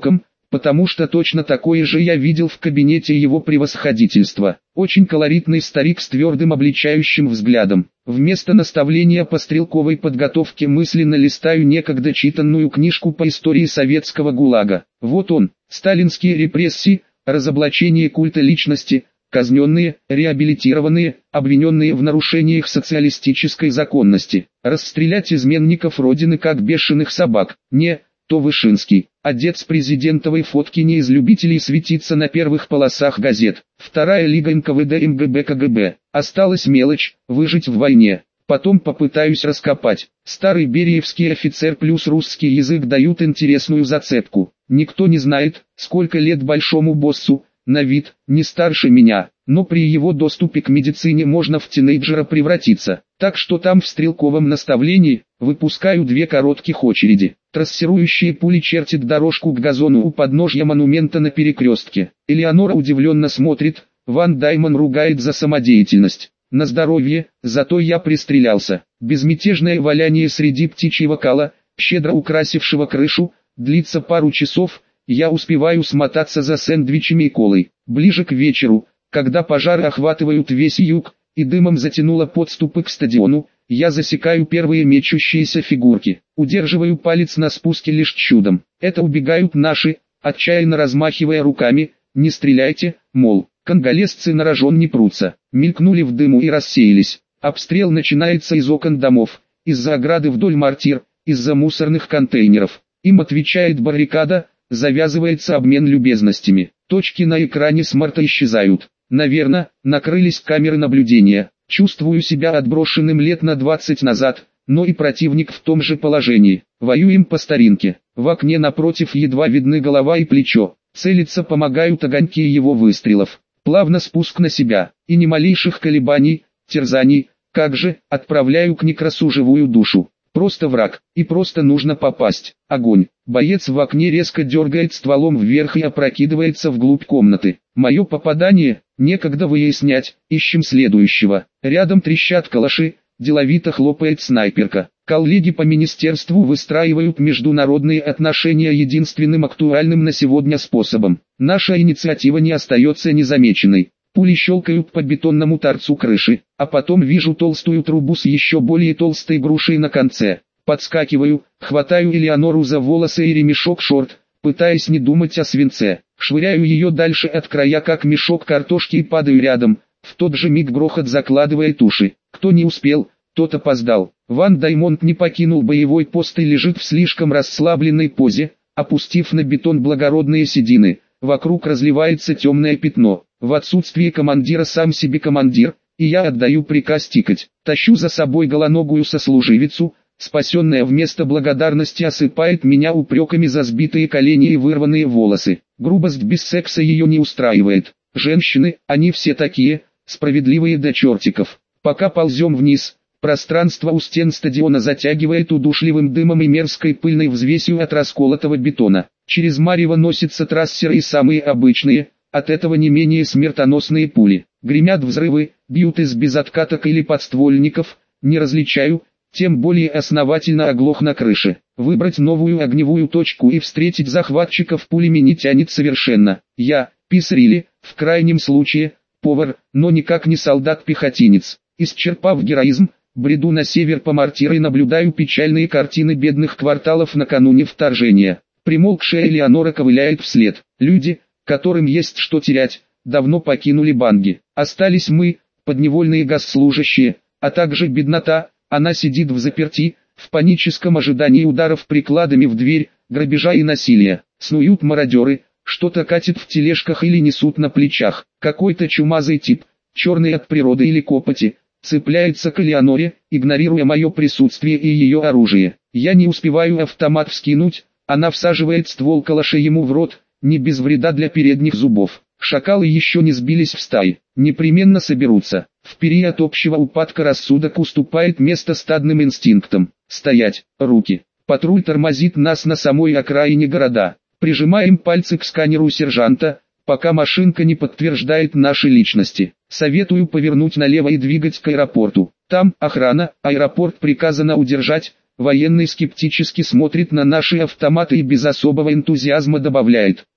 потому что точно такое же я видел в кабинете его превосходительства. Очень колоритный старик с твердым обличающим взглядом. Вместо наставления по стрелковой подготовке мысленно листаю некогда читанную книжку по истории советского ГУЛАГа. Вот он, сталинские репрессии, разоблачение культа личности, казненные, реабилитированные, обвиненные в нарушениях социалистической законности. Расстрелять изменников Родины как бешеных собак. Не, то Вышинский. Одет с президентовой фотки не из любителей светиться на первых полосах газет. Вторая лига эн ка вэ дэ эм гэ бэ ка гэ бэ. Осталась мелочь, выжить в войне. Потом попытаюсь раскопать. Старый бериевский офицер плюс русский язык дают интересную зацепку. Никто не знает, сколько лет большому боссу, на вид, не старше меня, но при его доступе к медицине можно в тинейджера превратиться. Так что там в стрелковом наставлении, выпускаю две коротких очереди. Трассирующие пули чертят дорожку к газону у подножья монумента на перекрестке. Элеонора удивленно смотрит, Ван Даймон ругает за самодеятельность. На здоровье, зато я пристрелялся. Безмятежное валяние среди птичьего кала, щедро украсившего крышу, длится пару часов. Я успеваю смотаться за сэндвичами и колой. Ближе к вечеру, когда пожары охватывают весь юг, и дымом затянуло подступы к стадиону, я засекаю первые мечущиеся фигурки. Удерживаю палец на спуске лишь чудом. Это убегают наши, отчаянно размахивая руками, не стреляйте, мол, конголезцы на рожон не прутся. Мелькнули в дыму и рассеялись. Обстрел начинается из окон домов, из-за ограды вдоль мортир, из-за мусорных контейнеров. Им отвечает баррикада. Завязывается обмен любезностями. Точки на экране смарта исчезают. Наверное, накрылись камеры наблюдения. Чувствую себя отброшенным лет на двадцать назад, но и противник в том же положении. Воюем по старинке. В окне напротив едва видны голова и плечо. Целиться помогают огоньки его выстрелов. Плавно спуск на себя. И ни малейших колебаний, терзаний. Как же, отправляю к некрасу живую душу. Просто враг, и просто нужно попасть. Огонь. Боец в окне резко дергает стволом вверх и опрокидывается вглубь комнаты. Мое попадание, некогда выяснять, ищем следующего. Рядом трещат калаши, деловито хлопает снайперка. Коллеги по министерству выстраивают международные отношения единственным актуальным на сегодня способом. Наша инициатива не остается незамеченной. Пули щелкают по бетонному торцу крыши, а потом вижу толстую трубу с еще более толстой грушей на конце. Подскакиваю, хватаю Элеонору за волосы и ремешок шорт, пытаясь не думать о свинце. Швыряю ее дальше от края как мешок картошки и падаю рядом. В тот же миг грохот закладывает уши. Кто не успел, тот опоздал. Ван Даймонд не покинул боевой пост и лежит в слишком расслабленной позе, опустив на бетон благородные седины. Вокруг разливается темное пятно. В отсутствие командира сам себе командир, и я отдаю приказ тикать. Тащу за собой голоногую сослуживицу, спасенная вместо благодарности осыпает меня упреками за сбитые колени и вырванные волосы. Грубость без секса ее не устраивает. Женщины, они все такие, справедливые до чертиков. Пока ползем вниз, пространство у стен стадиона затягивает удушливым дымом и мерзкой пыльной взвесью от расколотого бетона. Через марево носятся трассеры и самые обычные, от этого не менее смертоносные пули. Гремят взрывы, бьют из безоткаток или подствольников, не различаю, тем более основательно оглох на крыше. Выбрать новую огневую точку и встретить захватчиков пулями не тянет совершенно. Я, писарь или, в крайнем случае, повар, но никак не солдат-пехотинец. Исчерпав героизм, бреду на север по мортиры и наблюдаю печальные картины бедных кварталов накануне вторжения. Примолкшая Элеонора ковыляет вслед. Люди, которым есть что терять, давно покинули банги. Остались мы, подневольные госслужащие, а также беднота. Она сидит в заперти, в паническом ожидании ударов прикладами в дверь, грабежа и насилия. Снуют мародеры, что-то катят в тележках или несут на плечах. Какой-то чумазый тип, черный от природы или копоти, цепляется к Элеоноре, игнорируя мое присутствие и ее оружие. Я не успеваю автомат вскинуть, она всаживает ствол калаша ему в рот, не без вреда для передних зубов. Шакалы еще не сбились в стаи, непременно соберутся. В период общего упадка рассудок уступает место стадным инстинктам. Стоять, руки. Патруль тормозит нас на самой окраине города. Прижимаем пальцы к сканеру сержанта, пока машинка не подтверждает наши личности. Советую повернуть налево и двигать к аэропорту. Там охрана, аэропорт приказано удержать. Военный скептически смотрит на наши автоматы и без особого энтузиазма добавляет: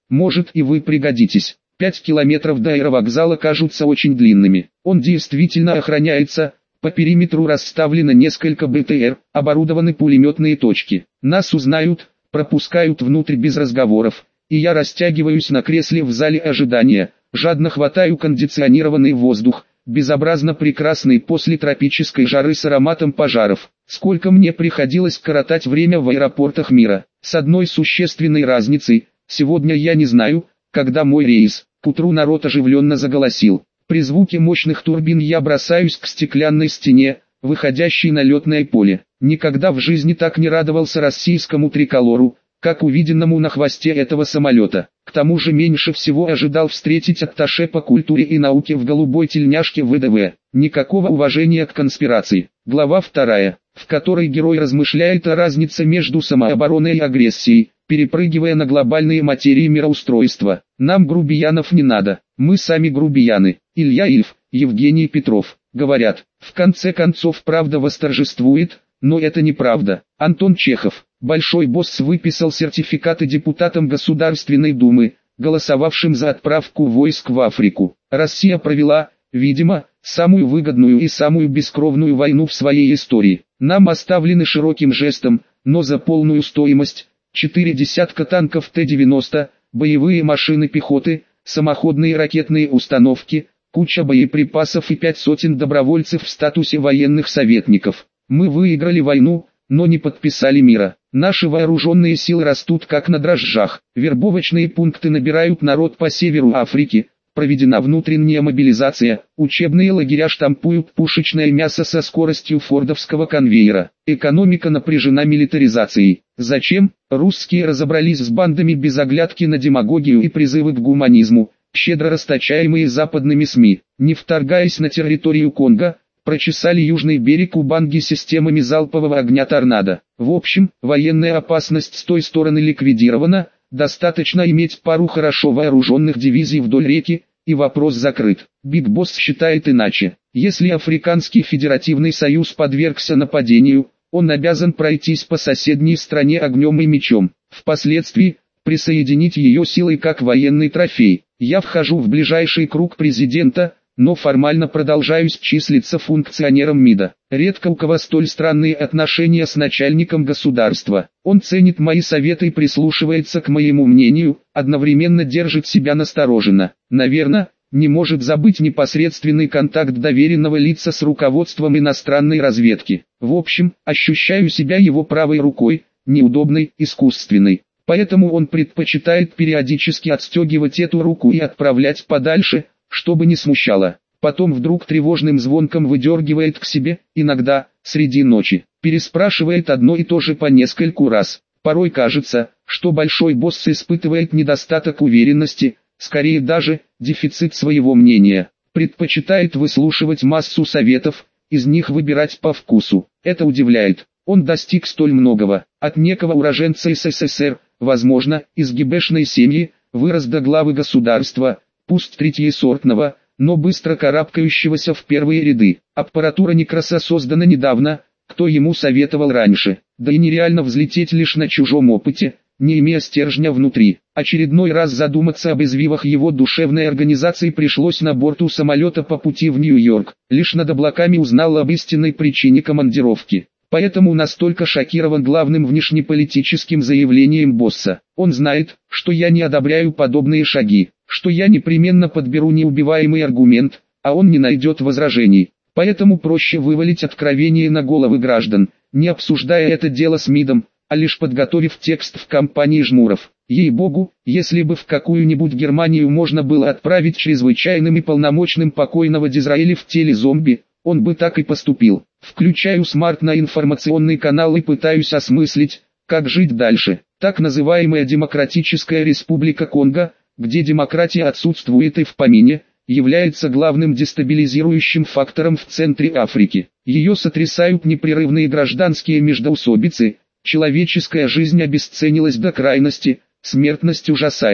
Может, и вы пригодитесь. Пять километров до аэровокзала кажутся очень длинными. Он действительно охраняется. По периметру расставлено несколько БТР, оборудованы пулеметные точки. Нас узнают, пропускают внутрь без разговоров, и я растягиваюсь на кресле в зале ожидания, жадно хватаю кондиционированный воздух, безобразно прекрасный после тропической жары с ароматом пожаров. Сколько мне приходилось коротать время в аэропортах мира, с одной существенной разницей: сегодня я не знаю, когда мой рейс. К утру народ оживленно заголосил. При звуке мощных турбин я бросаюсь к стеклянной стене, выходящей на летное поле. Никогда в жизни так не радовался российскому триколору, как увиденному на хвосте этого самолета. К тому же меньше всего ожидал встретить атташе по культуре и науке в голубой тельняшке ВДВ. Никакого уважения к конспирации. Глава вторая, в которой герой размышляет о разнице между самообороной и агрессией, перепрыгивая на глобальные материи мироустройства. Нам грубиянов не надо, мы сами грубияны. Илья Ильф, Евгений Петров. Говорят, в конце концов правда восторжествует, но это неправда. Антон Чехов. Большой босс выписал сертификаты депутатам Государственной Думы, голосовавшим за отправку войск в Африку. Россия провела, видимо, самую выгодную и самую бескровную войну в своей истории. Нам оставлены широким жестом, но за полную стоимость, четыре десятка танков Т девяносто, боевые машины пехоты, самоходные ракетные установки, куча боеприпасов и пять сотен добровольцев в статусе военных советников. Мы выиграли войну, но не подписали мира. Наши вооруженные силы растут как на дрожжах. Вербовочные пункты набирают народ по северу Африки. Проведена внутренняя мобилизация, учебные лагеря штампуют пушечное мясо со скоростью фордовского конвейера. Экономика напряжена милитаризацией. Зачем? Русские разобрались с бандами без оглядки на демагогию и призывы к гуманизму, щедро расточаемые западными СМИ. Не вторгаясь на территорию Конго, прочесали южный берег Убанги системами залпового огня «Торнадо». В общем, военная опасность с той стороны ликвидирована, достаточно иметь пару хорошо вооруженных дивизий вдоль реки, и вопрос закрыт. Биг Босс считает иначе. Если Африканский Федеративный Союз подвергся нападению, он обязан пройтись по соседней стране огнем и мечом. Впоследствии, присоединить ее силой как военный трофей. Я вхожу в ближайший круг президента, но формально продолжаюсь числиться функционером МИДа. Редко у кого столь странные отношения с начальником государства. Он ценит мои советы и прислушивается к моему мнению, одновременно держит себя настороженно. Наверное, не может забыть непосредственный контакт доверенного лица с руководством иностранной разведки. В общем, ощущаю себя его правой рукой, неудобной, искусственной. Поэтому он предпочитает периодически отстегивать эту руку и отправлять подальше, чтобы не смущало. Потом вдруг тревожным звонком выдергивает к себе, иногда, среди ночи, переспрашивает одно и то же по нескольку раз. Порой кажется, что большой босс испытывает недостаток уверенности, скорее даже, дефицит своего мнения. Предпочитает выслушивать массу советов, из них выбирать по вкусу. Это удивляет. Он достиг столь многого. От некого уроженца СССР, возможно, из ГБшной семьи, вырос до главы государства, пусть третьесортного, но быстро карабкающегося в первые ряды. Аппаратура Некраса создана недавно, кто ему советовал раньше, да и нереально взлететь лишь на чужом опыте, не имея стержня внутри. Очередной раз задуматься об извивах его душевной организации пришлось на борту самолета по пути в Нью-Йорк. Лишь над облаками узнал об истинной причине командировки. Поэтому настолько шокирован главным внешнеполитическим заявлением босса. Он знает, что я не одобряю подобные шаги, что я непременно подберу неубиваемый аргумент, а он не найдет возражений. Поэтому проще вывалить откровение на головы граждан, не обсуждая это дело с МИДом, а лишь подготовив текст в компании Жмуров. Ей-богу, если бы в какую-нибудь Германию можно было отправить чрезвычайным и полномочным покойного Дизраэля в теле зомби, он бы так и поступил. Включаю смарт на информационный канал и пытаюсь осмыслить, как жить дальше. Так называемая Демократическая Республика Конго, где демократия отсутствует и в помине, является главным дестабилизирующим фактором в центре Африки. Ее сотрясают непрерывные гражданские междоусобицы, человеческая жизнь обесценилась до крайности, смертность ужасает.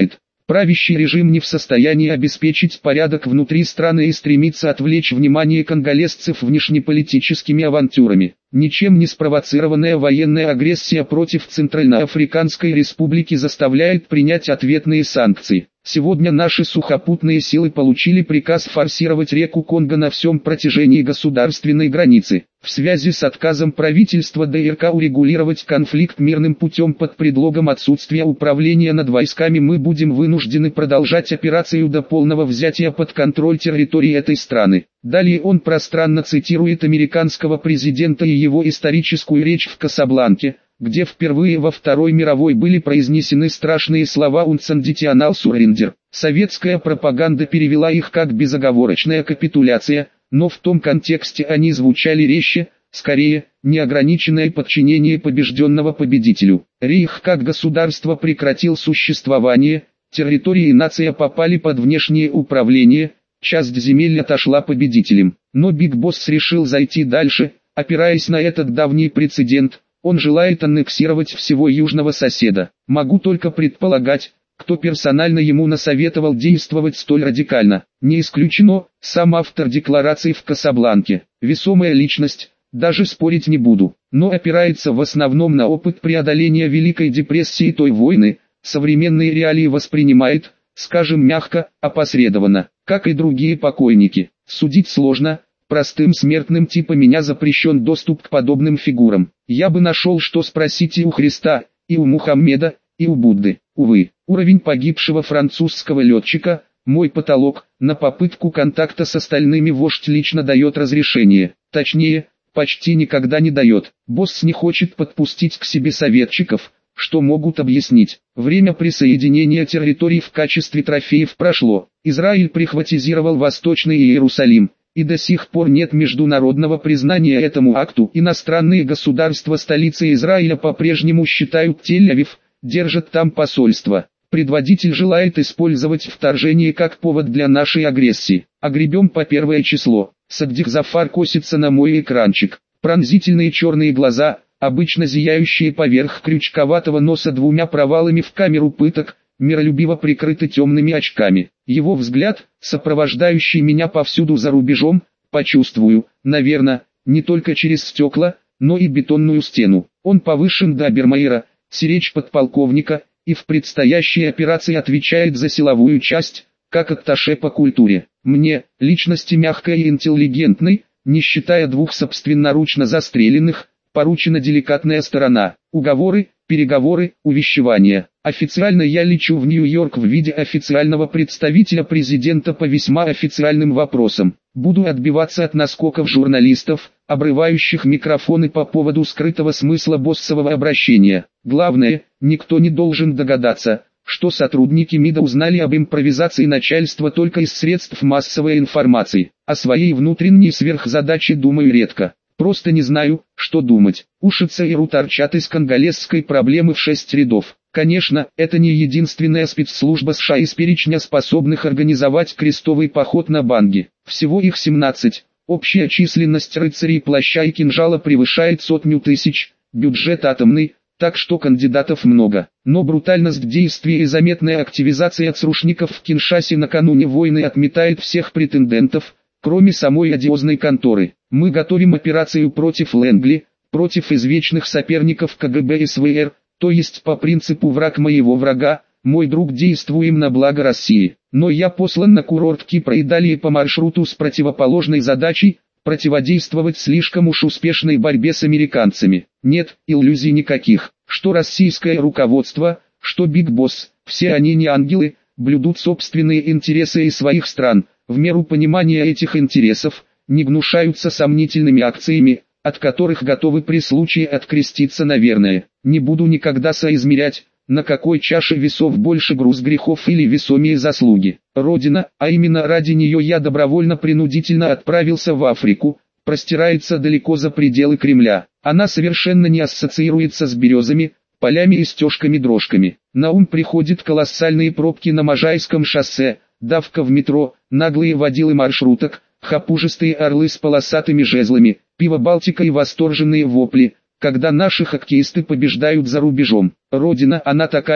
Правящий режим не в состоянии обеспечить порядок внутри страны и стремится отвлечь внимание конголезцев внешнеполитическими авантюрами. Ничем не спровоцированная военная агрессия против Центральноафриканской Республики заставляет принять ответные санкции. Сегодня наши сухопутные силы получили приказ форсировать реку Конго на всем протяжении государственной границы. В связи с отказом правительства ДРК урегулировать конфликт мирным путем под предлогом отсутствия управления над войсками, мы будем вынуждены продолжать операцию до полного взятия под контроль территории этой страны. Далее он пространно цитирует американского президента и его историческую речь в Касабланке, где впервые во Второй мировой были произнесены страшные слова «Unconditional surrender». Советская пропаганда перевела их как «безоговорочная капитуляция», но в том контексте они звучали резче, скорее, неограниченное подчинение побежденного победителю. Рейх как государство прекратил существование, территории и нация попали под внешнее управление, часть земель отошла победителям. Но Биг Босс решил зайти дальше, опираясь на этот давний прецедент. Он желает аннексировать всего южного соседа. Могу только предполагать, кто персонально ему насоветовал действовать столь радикально. Не исключено, сам автор декларации в Касабланке. Весомая личность, даже спорить не буду, но опирается в основном на опыт преодоления Великой депрессии той войны, современные реалии воспринимает, скажем мягко, опосредованно, как и другие покойники. Судить сложно. Простым смертным типа меня запрещен доступ к подобным фигурам. Я бы нашел, что спросить и у Христа, и у Мухаммеда, и у Будды. Увы, уровень погибшего французского летчика, мой потолок. На попытку контакта с остальными вождь лично дает разрешение. Точнее, почти никогда не дает. Босс не хочет подпустить к себе советчиков, что могут объяснить. Время присоединения территорий в качестве трофеев прошло. Израиль прихватизировал Восточный Иерусалим. И до сих пор нет международного признания этому акту. Иностранные государства столицы Израиля по-прежнему считают Тель-Авив, держат там посольство. Предводитель желает использовать вторжение как повод для нашей агрессии. Огребем по первое число. Саддик Зафар косится на мой экранчик. Пронзительные черные глаза, обычно зияющие поверх крючковатого носа двумя провалами в камеру пыток, миролюбиво прикрыты темными очками. Его взгляд, сопровождающий меня повсюду за рубежом, почувствую, наверное, не только через стекла, но и бетонную стену. Он повышен до обермайора, сиречь подполковника, и в предстоящей операции отвечает за силовую часть, как атташе по культуре. Мне, личности мягкой и интеллигентной, не считая двух собственноручно застреленных, поручена деликатная сторона. Уговоры, переговоры, увещевания. Официально я лечу в Нью-Йорк в виде официального представителя президента по весьма официальным вопросам. Буду отбиваться от наскоков журналистов, обрывающих микрофоны по поводу скрытого смысла боссового обращения. Главное, никто не должен догадаться, что сотрудники МИДа узнали об импровизации начальства только из средств массовой информации. О своей внутренней сверхзадаче думаю редко. Просто не знаю, что думать. Уши ЦРУ торчат из конголезской проблемы в шесть рядов. Конечно, это не единственная спецслужба США из перечня способных организовать крестовый поход на Банги. Всего их семнадцать. Общая численность рыцарей плаща и кинжала превышает сотню тысяч. Бюджет атомный, так что кандидатов много. Но брутальность действий и заметная активизация црушников в Киншасе накануне войны отметает всех претендентов, кроме самой одиозной конторы. Мы готовим операцию против Лэнгли, против извечных соперников КГБ и СВР, то есть по принципу «враг моего врага», мой друг, действуем на благо России. Но я послан на курорт Кипра и далее по маршруту с противоположной задачей – противодействовать слишком уж успешной борьбе с американцами. Нет, иллюзий никаких, что российское руководство, что Биг Босс, все они не ангелы, блюдут собственные интересы и своих стран, в меру понимания этих интересов, не гнушаются сомнительными акциями, от которых готовы при случае откреститься, наверное. Не буду никогда соизмерять, на какой чаше весов больше груз грехов или весомее заслуги. Родина, а именно ради нее я добровольно-принудительно отправился в Африку, простирается далеко за пределы Кремля. Она совершенно не ассоциируется с березами, полями и стежками-дрожками. На ум приходят колоссальные пробки на Можайском шоссе, давка в метро, наглые водилы маршруток, хапужистые орлы с полосатыми жезлами, пиво Балтика и восторженные вопли, когда наши хоккеисты побеждают за рубежом. Родина, она такая,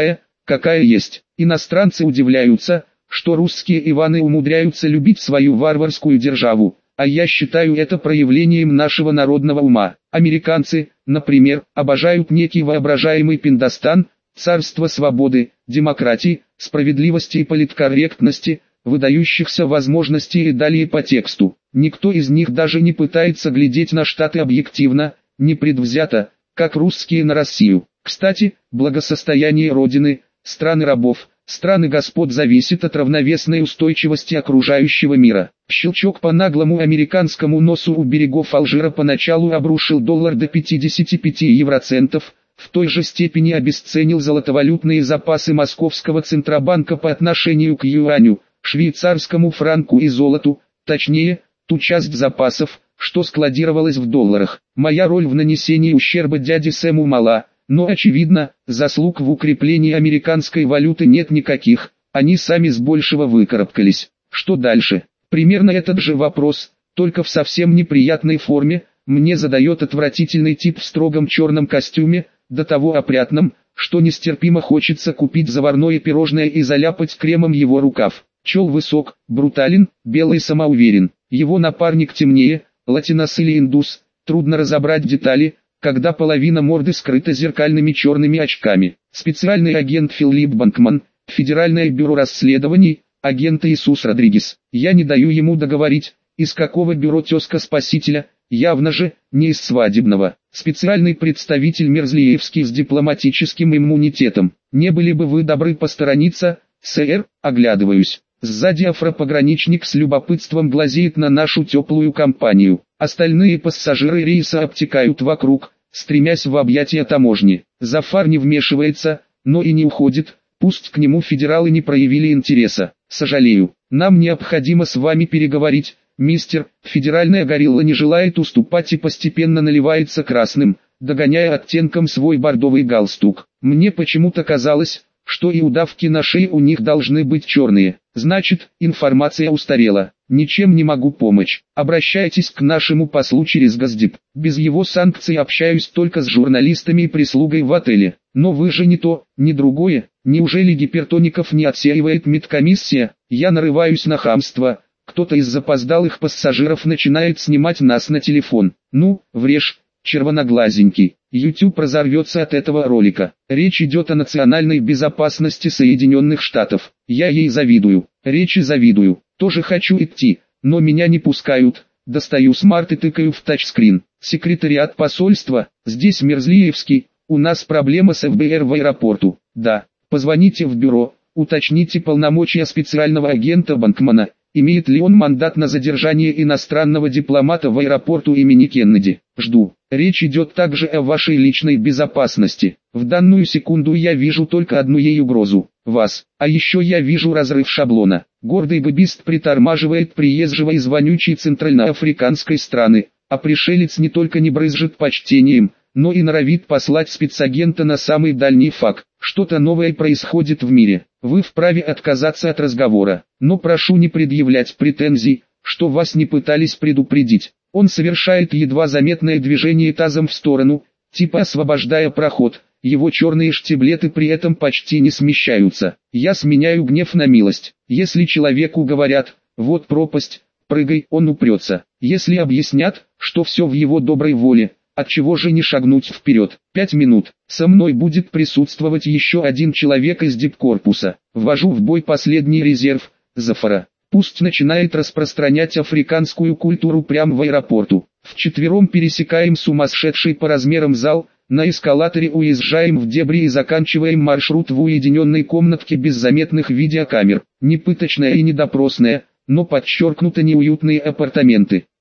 какая есть. Иностранцы удивляются, что русские Иваны умудряются любить свою варварскую державу, а я считаю это проявлением нашего народного ума. Американцы, например, обожают некий воображаемый Пиндостан, царство свободы, демократии, справедливости и политкорректности, выдающихся возможностей и далее по тексту. Никто из них даже не пытается глядеть на Штаты объективно, непредвзято, как русские на Россию. Кстати, благосостояние Родины, страны рабов, страны господ зависит от равновесной устойчивости окружающего мира. Щелчок по наглому американскому носу у берегов Алжира поначалу обрушил доллар до пятидесяти пяти евроцентов, в той же степени обесценил золотовалютные запасы московского Центробанка по отношению к юаню, швейцарскому франку и золоту, точнее, ту часть запасов, что складировалась в долларах. Моя роль в нанесении ущерба дяде Сэму мала, но очевидно, заслуг в укреплении американской валюты нет никаких, они сами с большего выкарабкались. Что дальше? Примерно этот же вопрос, только в совсем неприятной форме, мне задает отвратительный тип в строгом черном костюме, до того опрятном, что нестерпимо хочется купить заварное пирожное и заляпать кремом его рукав. Чел высок, брутален, белый самоуверен, его напарник темнее, латинос или индус, трудно разобрать детали, когда половина морды скрыта зеркальными черными очками. Специальный агент Филипп Банкман, Федеральное бюро расследований, агент Иисус Родригес. Я не даю ему договорить, из какого бюро тезка спасителя, явно же, не из свадебного. Специальный представитель Мерзлиевский с дипломатическим иммунитетом. Не были бы вы добры посторониться, сэр, оглядываюсь. Сзади афропограничник с любопытством глазеет на нашу теплую компанию. Остальные пассажиры рейса обтекают вокруг, стремясь в объятия таможни. Зафар не вмешивается, но и не уходит, пусть к нему федералы не проявили интереса. Сожалею, нам необходимо с вами переговорить, мистер. Федеральная горилла не желает уступать и постепенно наливается красным, догоняя оттенком свой бордовый галстук. Мне почему-то казалось, что и удавки на шее у них должны быть черные. Значит, информация устарела. Ничем не могу помочь. Обращайтесь к нашему послу через Госдеп. Без его санкций общаюсь только с журналистами и прислугой в отеле. Но вы же не то, ни другое. Неужели гипертоников не отсеивает медкомиссия? Я нарываюсь на хамство. Кто-то из запоздалых пассажиров начинает снимать нас на телефон. Ну, врежь, червоноглазенький. YouTube разорвется от этого ролика. Речь идет о национальной безопасности Соединенных Штатов. Я ей завидую. Речи завидую. Тоже хочу идти, но меня не пускают. Достаю смарт и тыкаю в тачскрин. Секретариат посольства, здесь Мерзлиевский. У нас проблема с эф бэ эр в аэропорту. Да, позвоните в бюро, уточните полномочия специального агента Банкмана. Имеет ли он мандат на задержание иностранного дипломата в аэропорту имени Кеннеди? Жду. Речь идет также о вашей личной безопасности. В данную секунду я вижу только одну ей угрозу – вас. А еще я вижу разрыв шаблона. Гордый бэбист притормаживает приезжего из вонючей центральноафриканской страны, а пришелец не только не брызжет почтением, но и норовит послать спецагента на самый дальний фак. Что-то новое происходит в мире. Вы вправе отказаться от разговора, но прошу не предъявлять претензий, что вас не пытались предупредить. Он совершает едва заметное движение тазом в сторону, типа освобождая проход. Его черные штиблеты при этом почти не смещаются. Я сменяю гнев на милость. Если человеку говорят, вот пропасть, прыгай, он упрется. Если объяснят, что все в его доброй воле, отчего же не шагнуть вперед? Пять минут. Со мной будет присутствовать еще один человек из дипкорпуса. Ввожу в бой последний резерв, Зафара. Пусть начинает распространять африканскую культуру прямо в аэропорту. Вчетвером пересекаем сумасшедший по размерам зал, на эскалаторе уезжаем в дебри и заканчиваем маршрут в уединенной комнатке без заметных видеокамер. Не пыточная и не допросная, но подчеркнуто неуютные апартаменты.